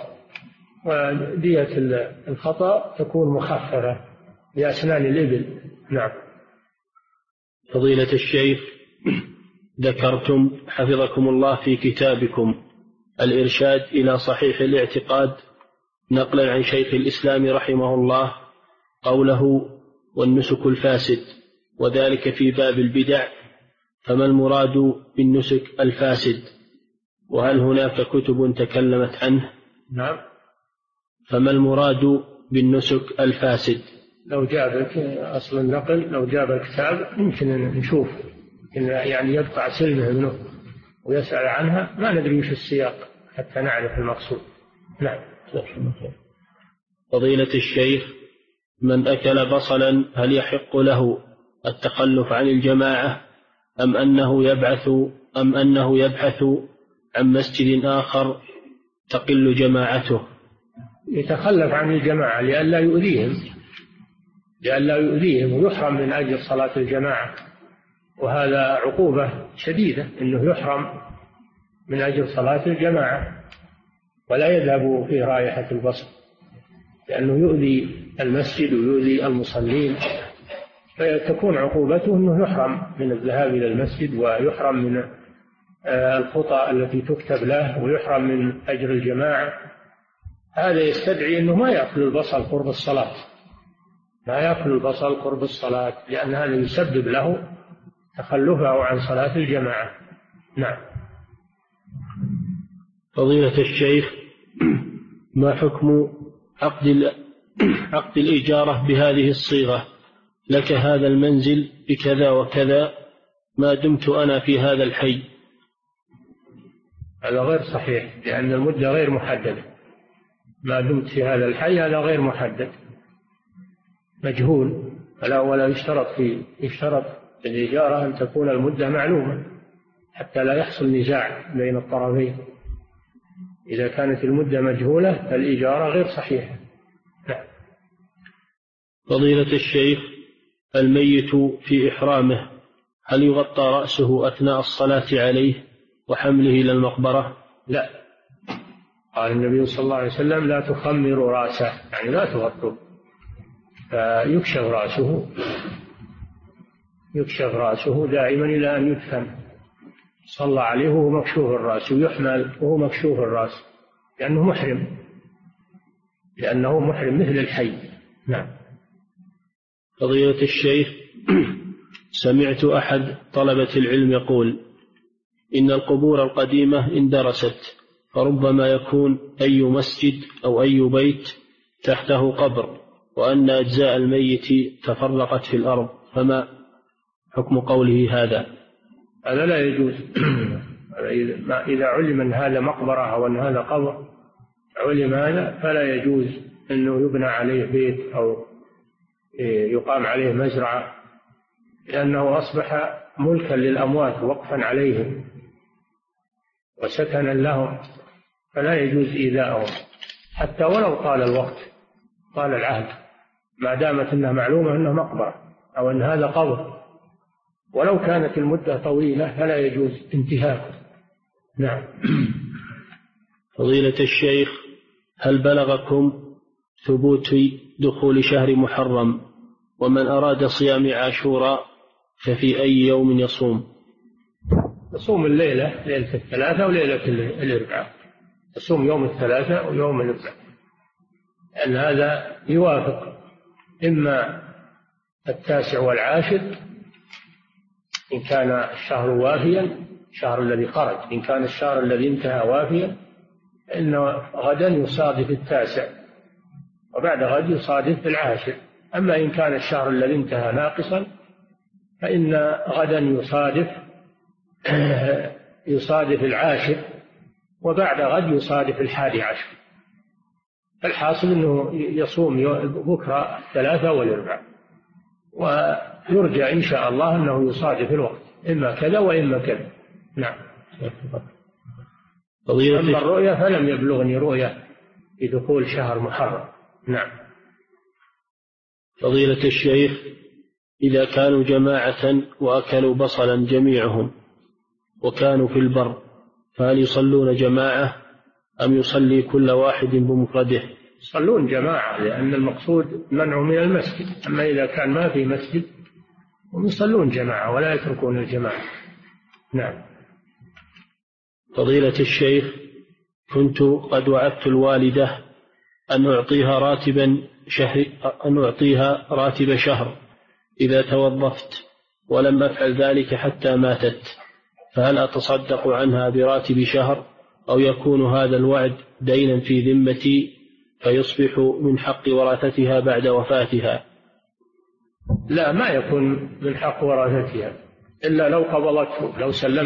ودية الخطأ تكون مخففة بأسنان الإبل. نعم. فضيلة الشيخ، ذكرتم حفظكم الله في كتابكم الإرشاد إلى صحيح الاعتقاد نقلا عن شيخ الإسلام رحمه الله قوله: والنسك الفاسد، وذلك في باب البدع، فما المراد بالنسك الفاسد؟ وهل هناك كتب تكلمت عنه؟ نعم. فما المراد بالنسك الفاسد؟ لو جابك أصل النقل، لو جاب الكتاب يمكن نشوف، يعني يقطع سلمه ابنه ويسأل عنها، ما ندري وش السياق حتى نعرف المقصود. نعم. فضيلة الشيخ، من أكل بصلا هل يحق له التخلف عن الجماعة أم أنه يبحث عن مسجد آخر تقل جماعته؟ يتخلف عن الجماعة لئلا يؤذيهم ويحرم من أجل صلاة الجماعة، وهذا عقوبة شديدة أنه يحرم من أجل صلاة الجماعة ولا يذهب في رائحة البصر، لأنه يؤذي المسجد ويؤذي المصلين، فتكون عقوبته أنه يحرم من الذهاب إلى المسجد، ويحرم من الخطى التي تكتب له، ويحرم من أجر الجماعة. هذا يستدعي أنه ما يأكل البصل قرب الصلاة، لأن هذا يسبب له تخلفه عن صلاة الجماعة. نعم. فضيلة الشيخ، ما حكم عقد الإجارة بهذه الصيغة: لك هذا المنزل بكذا وكذا ما دمت أنا في هذا الحي؟ هذا غير صحيح، لأن المدة غير محددة. ما دمت في هذا الحي هذا غير محدد، مجهول، ولا يشترط في الإجارة أن تكون المدة معلومة حتى لا يحصل نزاع بين الطرفين. إذا كانت المدة مجهولة فالإجارة غير صحيحة. نعم. فضيلة الشيخ، الميت في إحرامه هل يغطى رأسه أثناء الصلاة عليه وحمله إلى المقبرة؟ لا، قال النبي صلى الله عليه وسلم: لا تخمروا رأسه، يعني لا تغطوا، يكشف رأسه دائما إلى أن يدفن، صلى عليه وهو مكشوف الرأس، ويحمل وهو مكشوف الرأس، لأنه محرم مثل الحي. نعم. فضيلة الشيخ، سمعت أحد طلبة العلم يقول إن القبور القديمة اندرست، فربما يكون أي مسجد أو أي بيت تحته قبر، وأن أجزاء الميت تفرقت في الأرض، فما حكم قوله هذا؟ هذا لا يجوز. إذا علم أن هذا مقبرة أو أن هذا قبر، علم هذا، فلا يجوز أنه يبنى عليه بيت أو يقام عليه مزرعة، لأنه أصبح ملكا للأموات وقفا عليهم وسكنا لهم، فلا يجوز إيذاءهم حتى ولو طال الوقت، طال العهد، ما دامت أنها معلومة أنه مقبرة أو أن هذا قبر، ولو كانت المدة طويلة فلا يجوز انتهاكه. نعم. فضيلة الشيخ، هل بلغكم ثبوت دخول شهر محرم؟ ومن أراد صيام عاشوراء ففي أي يوم يصوم؟ يصوم الليلة، ليلة الثلاثة وليلة الأربعاء، يصوم يوم الثلاثة ويوم الأربعاء، لأن هذا يوافق إما التاسع والعاشر إن كان الشهر وافيا، الشهر الذي خرج، إن كان الشهر الذي انتهى وافيا فإنه غدا يصادف التاسع، وبعد غد يصادف العاشر. أما إن كان الشهر الذي انتهى ناقصا فإن غدا يصادف العاشر، وبعد غد يصادف 11. فالحاصل أنه يصوم بكرة الثلاثة والأربعاء، ويرجى إن شاء الله أنه يصادف الوقت، إما كذا وإما كذا. نعم. أما الرؤيا فلم يبلغني رؤيا بدخول شهر محرم. نعم. فضيلة الشيخ، إذا كانوا جماعة وأكلوا بصلا جميعهم وكانوا في البر، فهل يصلون جماعة أم يصلي كل واحد بمفرده؟ يصلون جماعة، لأن المقصود منعه من المسجد. أما إذا كان ما في مسجد هم يصلون جماعة ولا يتركون الجماعة. نعم. فضيلة الشيخ، كنت قد وعدت الوالدة أن أعطيها راتب شهر إذا توظفت، ولم أفعل ذلك حتى ماتت، فهل أتصدق عنها براتب شهر أو يكون هذا الوعد دينا في ذمتي فيصبح من حق ورثتها بعد وفاتها؟ لا، ما يكون من حق ورثتها إلا لو قبضته،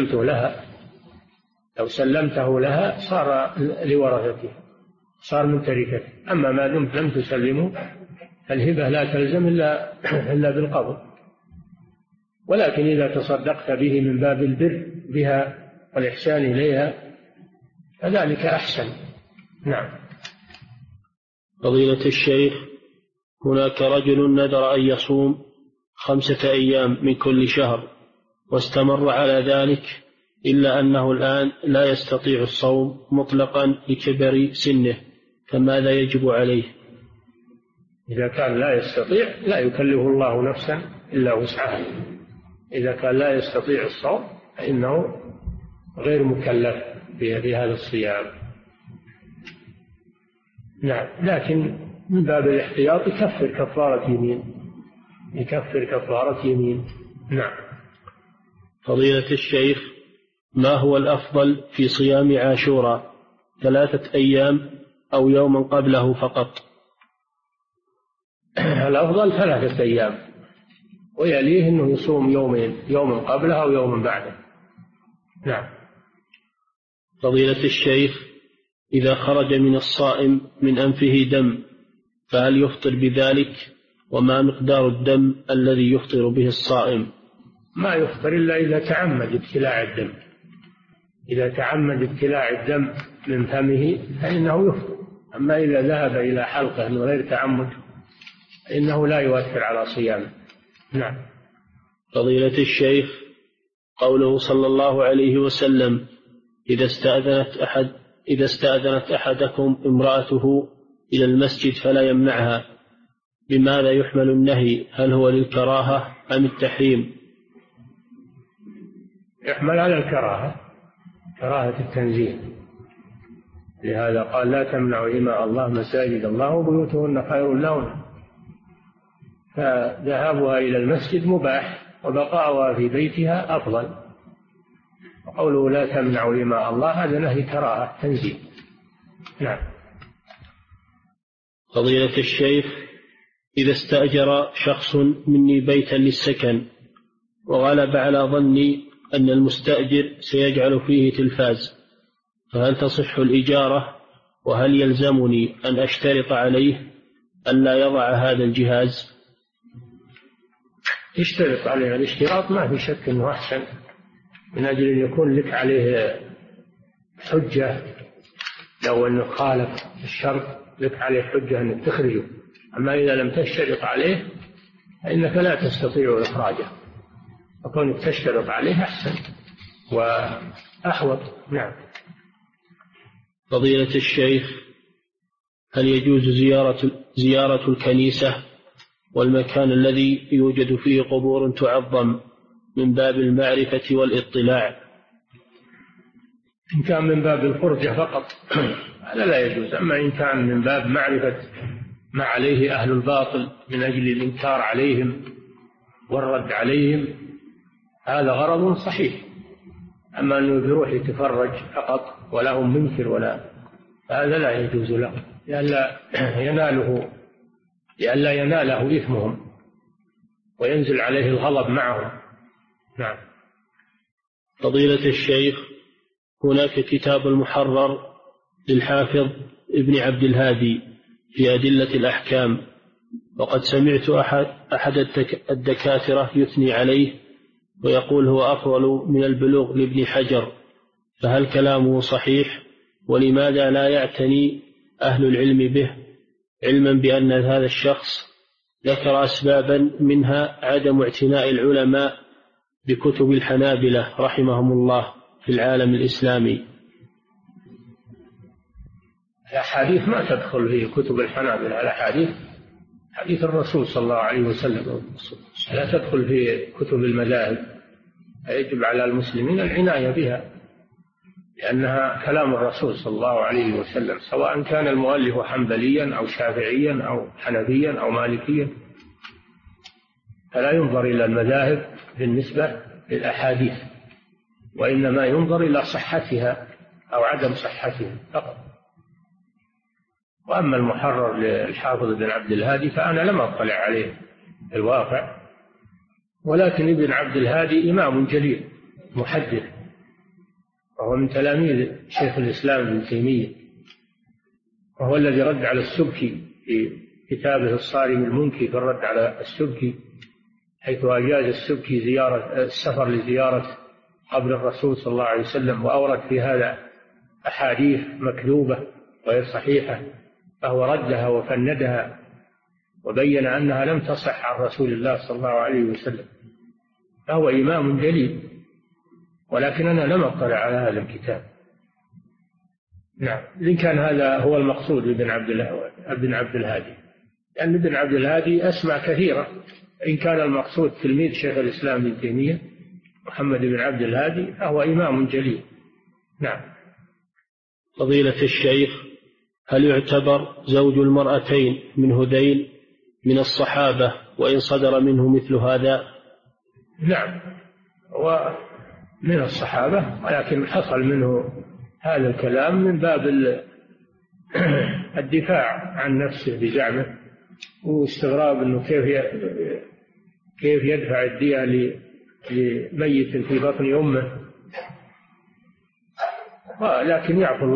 لو سلمته لها صار لورثتها، صار من تركته. أما ما دمت لم تسلمه فالهبة لا تلزم إلا بالقبض، ولكن إذا تصدقت به من باب البر بها والإحسان إليها فذلك أحسن. نعم. فضيلة الشيخ، هناك رجل نذر أن يصوم 5 أيام من كل شهر واستمر على ذلك، إلا أنه الآن لا يستطيع الصوم مطلقا لكبر سنه، فماذا يجب عليه؟ إذا كان لا يستطيع لا يكلف الله نفسا إلا وسعها. إذا كان لا يستطيع الصوم فإنه غير مكلف بهذا الصيام. نعم. لكن من باب الاحتياط يكفر كفارة يمين. نعم. فضيلة الشيخ، ما هو الأفضل في صيام عاشوراء، 3 أيام أو يوما قبله فقط؟ الأفضل 3 أيام، ويليه أنه يصوم يومين، يوم قبله أو يوم بعده. نعم. فضيلة الشيخ، إذا خرج من الصائم من أنفه دم فهل يفطر بذلك؟ وما مقدار الدم الذي يفطر به الصائم؟ ما يفطر إلا إذا تعمد ابتلاع الدم. إذا تعمد ابتلاع الدم من فمه فإنه يفطر. أما إذا ذهب إلى حلقه من غير تعمد فإنه لا يؤثر على صيامه. نعم. فضيلة الشيخ، قوله صلى الله عليه وسلم: إذا استأذنت أحدكم امرأته إلى المسجد فلا يمنعها، بماذا يحمل النهي؟ هل هو للكراهة أم التحريم؟ يحمل على الكراهة، كراهة التنزيه. لهذا قال: لا تمنعوا إماء الله مساجد الله وبيوتهن خير لهن. فذهابها إلى المسجد مباح، وبقاؤها في بيتها أفضل. وقوله لا تمنعوا إماء الله هذا نهي كراهة تنزيه. نعم. فضيلة الشيخ، إذا استأجر شخص مني بيتا للسكن وغلب على ظني أن المستأجر سيجعل فيه تلفاز، فهل تصح الإجارة؟ وهل يلزمني أن أشترط عليه أن لا يضع هذا الجهاز؟ يشترط عليه الاشتراط، ما في شك أنه أحسن، من أجل أن يكون لك عليه حجة لو أنه خالف الشرط لك عليه حجة أنك تخرجه، أما إذا لم تشترط عليه فإنك لا تستطيع إخراجه، فكونك تشترط عليه أحسن وأحوط. نعم. فضيلة الشيخ، هل يجوز زيارة الكنيسة والمكان الذي يوجد فيه قبور تعظم من باب المعرفة والاطلاع؟ إن كان من باب الفرجة فقط هذا لا يجوز، أما إن كان من باب معرفة ما عليه أهل الباطل من أجل الإنكار عليهم والرد عليهم هذا غرض صحيح. أما أنه بيروح يتفرج فقط ولا هم منكر ولا، هذا لا يجوز له لئلا يناله إثمهم وينزل عليه الغضب معهم. نعم. فضيلة الشيخ، هناك كتاب المحرر للحافظ ابن عبد الهادي في أدلة الأحكام، وقد سمعت أحد الدكاترة يثني عليه ويقول هو أفضل من البلوغ لابن حجر، فهل كلامه صحيح؟ ولماذا لا يعتني أهل العلم به، علما بأن هذا الشخص ذكر أسبابا منها عدم اعتناء العلماء بكتب الحنابلة رحمهم الله في العالم الإسلامي؟ الأحاديث ما تدخل في كتب الحنابلة، الأحاديث حديث الرسول صلى الله عليه وسلم لا تدخل في كتب المذاهب، يجب على المسلمين العناية بها لأنها كلام الرسول صلى الله عليه وسلم، سواء كان المؤلف حنبليا أو شافعيا أو حنفيا أو مالكيا، فلا ينظر إلى المذاهب بالنسبة للأحاديث، وإنما ينظر إلى صحتها أو عدم صحتها فقط. وأما المحرر للحافظ ابن عبد الهادي فأنا لم أطلع عليه الواقع، ولكن ابن عبد الهادي إمام جليل محدث، وهو من تلاميذ شيخ الإسلام ابن تيمية، وهو الذي رد على السبكي في كتابه الصارم المنكي في الرد على السبكي، حيث أجاز السبكي السفر لزيارة قبر الرسول صلى الله عليه وسلم، وأورد في هذا أحاديث مكذوبة غير صحيحة، فهو ردها وفندها وبين أنها لم تصح عن رسول الله صلى الله عليه وسلم، فهو إمام جليل، ولكن أنا لم أطلع على هذا الكتاب. نعم. إن كان هذا هو المقصود ابن عبد الهادي، لأن ابن عبد الهادي أسمع كثيرة، إن كان المقصود تلميذ شيخ الإسلام ابن تيمية محمد بن عبد الهادي فهو إمام جليل. نعم. فضيلة الشيخ، هل يعتبر زوج المرأتين من هذيل من الصحابة وإن صدر منه مثل هذا؟ نعم، ومن الصحابة، ولكن حصل منه هذا الكلام من باب الدفاع عن نفسه بزعمه، واستغراب أنه كيف يدفع الدية لميت في بطن أمه، لكن يعفو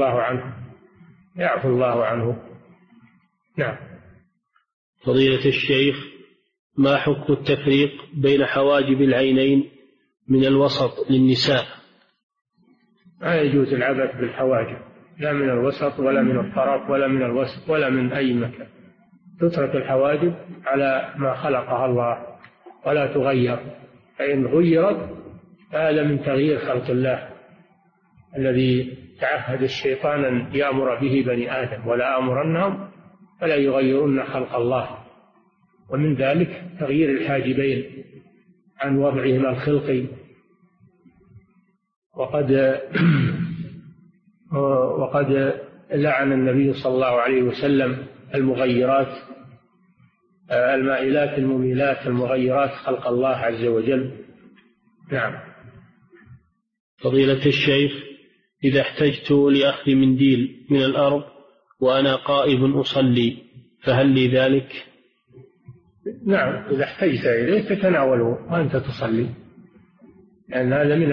الله عنه. نعم. فضيلة الشيخ، ما حكم التفريق بين حواجب العينين من الوسط للنساء؟ ما يجوز العبث بالحواجب، لا من الوسط ولا من الطرف ولا من الوسط ولا من أي مكان، تترك الحواجب على ما خلقها الله ولا تغير، فإن غيرت فهذا من تغيير خلق الله الذي تعهد الشيطان أن يأمر به بني آدم، ولا أمرنهم فلا يغيرون خلق الله، ومن ذلك تغيير الحاجبين عن وضعهما الخلقي. وقد لعن النبي صلى الله عليه وسلم المغيرات المائلات المميلات المغيرات خلق الله عز وجل. نعم. فضيلة الشيخ، إذا احتجت لأخذ منديل من الأرض وأنا قائم أصلي فهل لي ذلك؟ نعم، إذا احتجت إليه تتناوله وأنت تصلي، لأن هذا من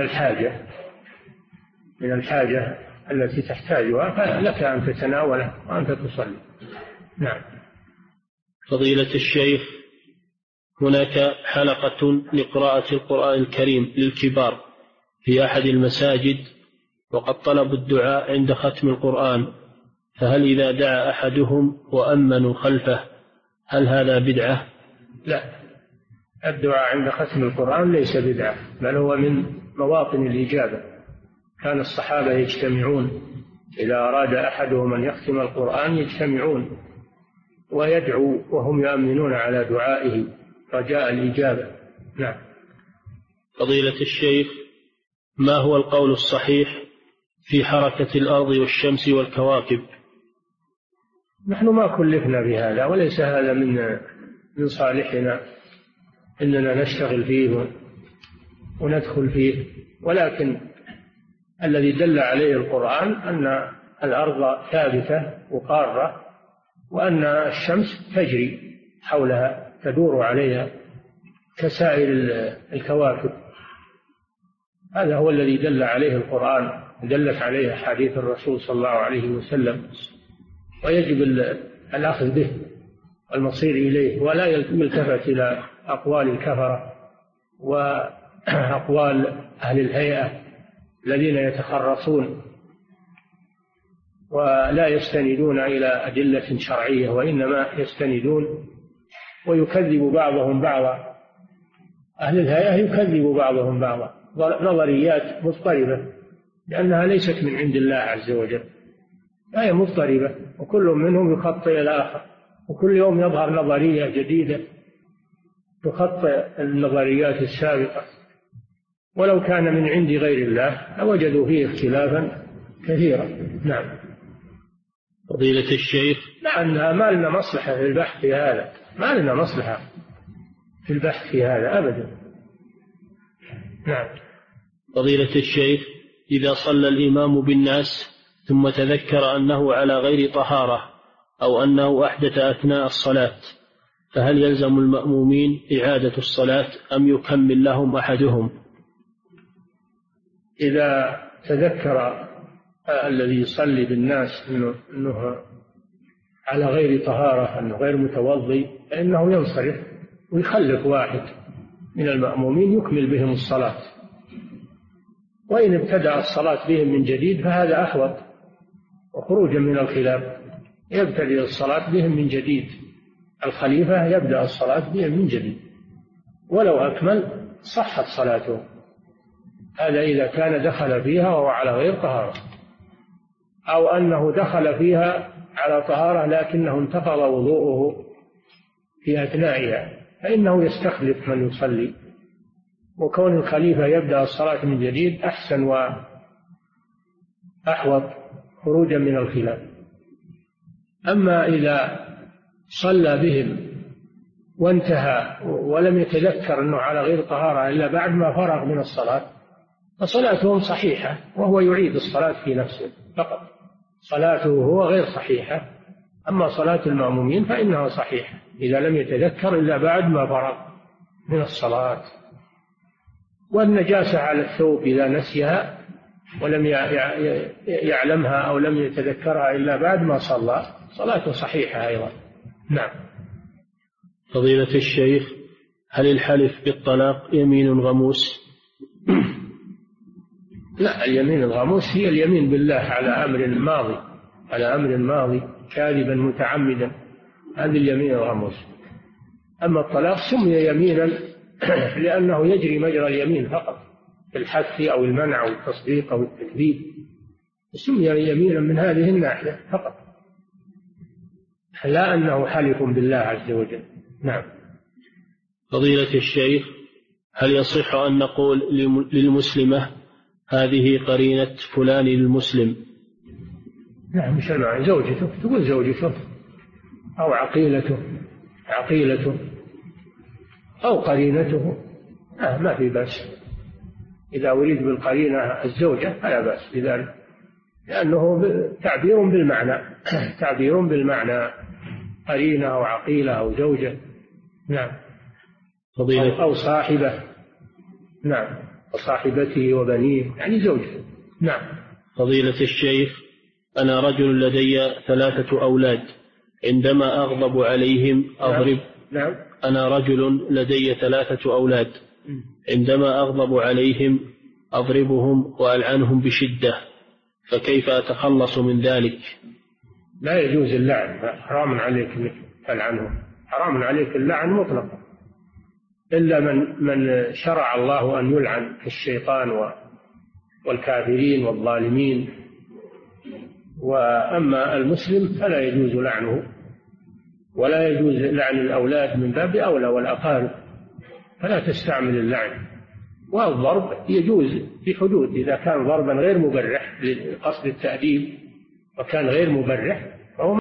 الحاجة التي تحتاجها، فلك أن تتناوله وأنت تصلي. نعم. فضيلة الشيخ، هناك حلقة لقراءة القرآن الكريم للكبار في أحد المساجد، وقد طلبوا الدعاء عند ختم القرآن، فهل إذا دعا أحدهم وأمنوا خلفه هل هذا بدعة؟ لا، الدعاء عند ختم القرآن ليس بدعة، بل هو من مواطن الإجابة. كان الصحابة يجتمعون إذا أراد أحدهم أن يختم القرآن يجتمعون ويدعو وهم يؤمنون على دعائه رجاء الإجابة. نعم. فضيلة الشيخ، ما هو القول الصحيح في حركة الأرض والشمس والكواكب؟ نحن ما كلفنا بهذا، وليس هذا من صالحنا إننا نشتغل فيه وندخل فيه، ولكن الذي دل عليه القرآن أن الأرض ثابتة وقارة، وأن الشمس تجري حولها تدور عليها كسائر الكواكب. هذا هو الذي دل عليه القرآن، دلت عليه أحاديث الرسول صلى الله عليه وسلم، ويجب الأخذ به والمصير إليه، ولا يلتفت إلى أقوال الكفرة وأقوال أهل الهيئة الذين يتخرصون ولا يستندون إلى أدلة شرعية، وإنما يستندون ويكذب بعضهم بعضا. أهل الهيئة يكذب بعضهم بعضا، نظريات مضطربة لأنها ليست من عند الله عز وجل، هي مضطربة، وكل منهم يخطئ الآخر، وكل يوم يظهر نظرية جديدة تخطئ النظريات السابقة. ولو كان من عند غير الله لوجدوا فيه اختلافا كثيرا. نعم. فضيلة الشيخ، لأنها ما لنا مصلحة في البحث في هذا، ما لنا مصلحة في البحث في هذا أبدا. نعم. فضيلة الشيخ، إذا صلى الإمام بالناس ثم تذكر أنه على غير طهارة أو أنه أحدث أثناء الصلاة، فهل يلزم المأمومين إعادة الصلاة أم يكمل لهم أحدهم؟ إذا تذكر الذي يصلي بالناس أنه على غير طهارة، أنه غير متوضي، فإنه ينصرف ويخلف واحد من المأمومين يكمل بهم الصلاة. وإن ابتدأ الصلاة بهم من جديد فهذا أحوط وخروجا من الخلاف، يبتدئ الصلاة بهم من جديد، الخليفة يبدأ الصلاة بهم من جديد، ولو أكمل صحت صلاته. هذا إذا كان دخل فيها وهو على غير طهارة، أو أنه دخل فيها على طهارة لكنه انتقض وضوءه في أثنائها، فإنه يستخلف من يصلي، وكون الخليفة يبدأ الصلاة من جديد أحسن وأحوط خروجا من الخلاف. أما إذا صلى بهم وانتهى ولم يتذكر أنه على غير طهارة إلا بعد ما فرغ من الصلاة فصلاتهم صحيحة، وهو يعيد الصلاة في نفسه فقط، صلاته هو غير صحيحة. أما صلاة المأمومين فإنها صحيحة إذا لم يتذكر إلا بعد ما فرغ من الصلاة. والنجاسة على الثوب إذا نسيها ولم يعلمها أو لم يتذكرها إلا بعد ما صلى صلاته صحيحة أيضا. نعم. فضيلة الشيخ، هل الحلف بالطلاق يمين غموس؟ لا، اليمين الغموس هي اليمين بالله على أمر ماضي كاذبا متعمدا، هذه اليمين الغموس. أما الطلاق سمي يمينا لأنه يجري مجرى اليمين فقط، الحث أو المنع أو التصديق أو التكذيب، سمي يمينا من هذه الناحية فقط، لا أنه حلف بالله عز وجل. نعم. فضيلة الشيخ، هل يصح أن نقول للمسلمة هذه قرينة فلان المسلم؟ نعم، مش معنى زوجته، تقول زوجته أو عقيلته أو قرينته، ما في بأس. إذا أريد بالقرينة الزوجة فلا بأس بذلك، لأنه تعبير بالمعنى قرينة أو عقيلة أو زوجة. نعم. أو صاحبة. نعم، وصاحبته وبنيه يعني زوجته. نعم. فضيلة الشيخ، أنا رجل لدي 3 أولاد، عندما أغضب عليهم أضرب. نعم. أنا رجل لدي 3 أولاد، عندما أغضب عليهم أضربهم وألعنهم بشدة، فكيف أتخلص من ذلك؟ لا يجوز اللعن، حرام عليك أنك تلعنه، حرام عليك اللعن مطلقا، إلا من شرع الله أن يلعن كالشيطان والكافرين والظالمين. وأما المسلم فلا يجوز لعنه، ولا يجوز لعن الأولاد من باب أولى والأقارب، فلا تستعمل اللعن. والضرب يجوز في حدود، إذا كان ضربا غير مبرح لقصد التأديب وكان غير مبرح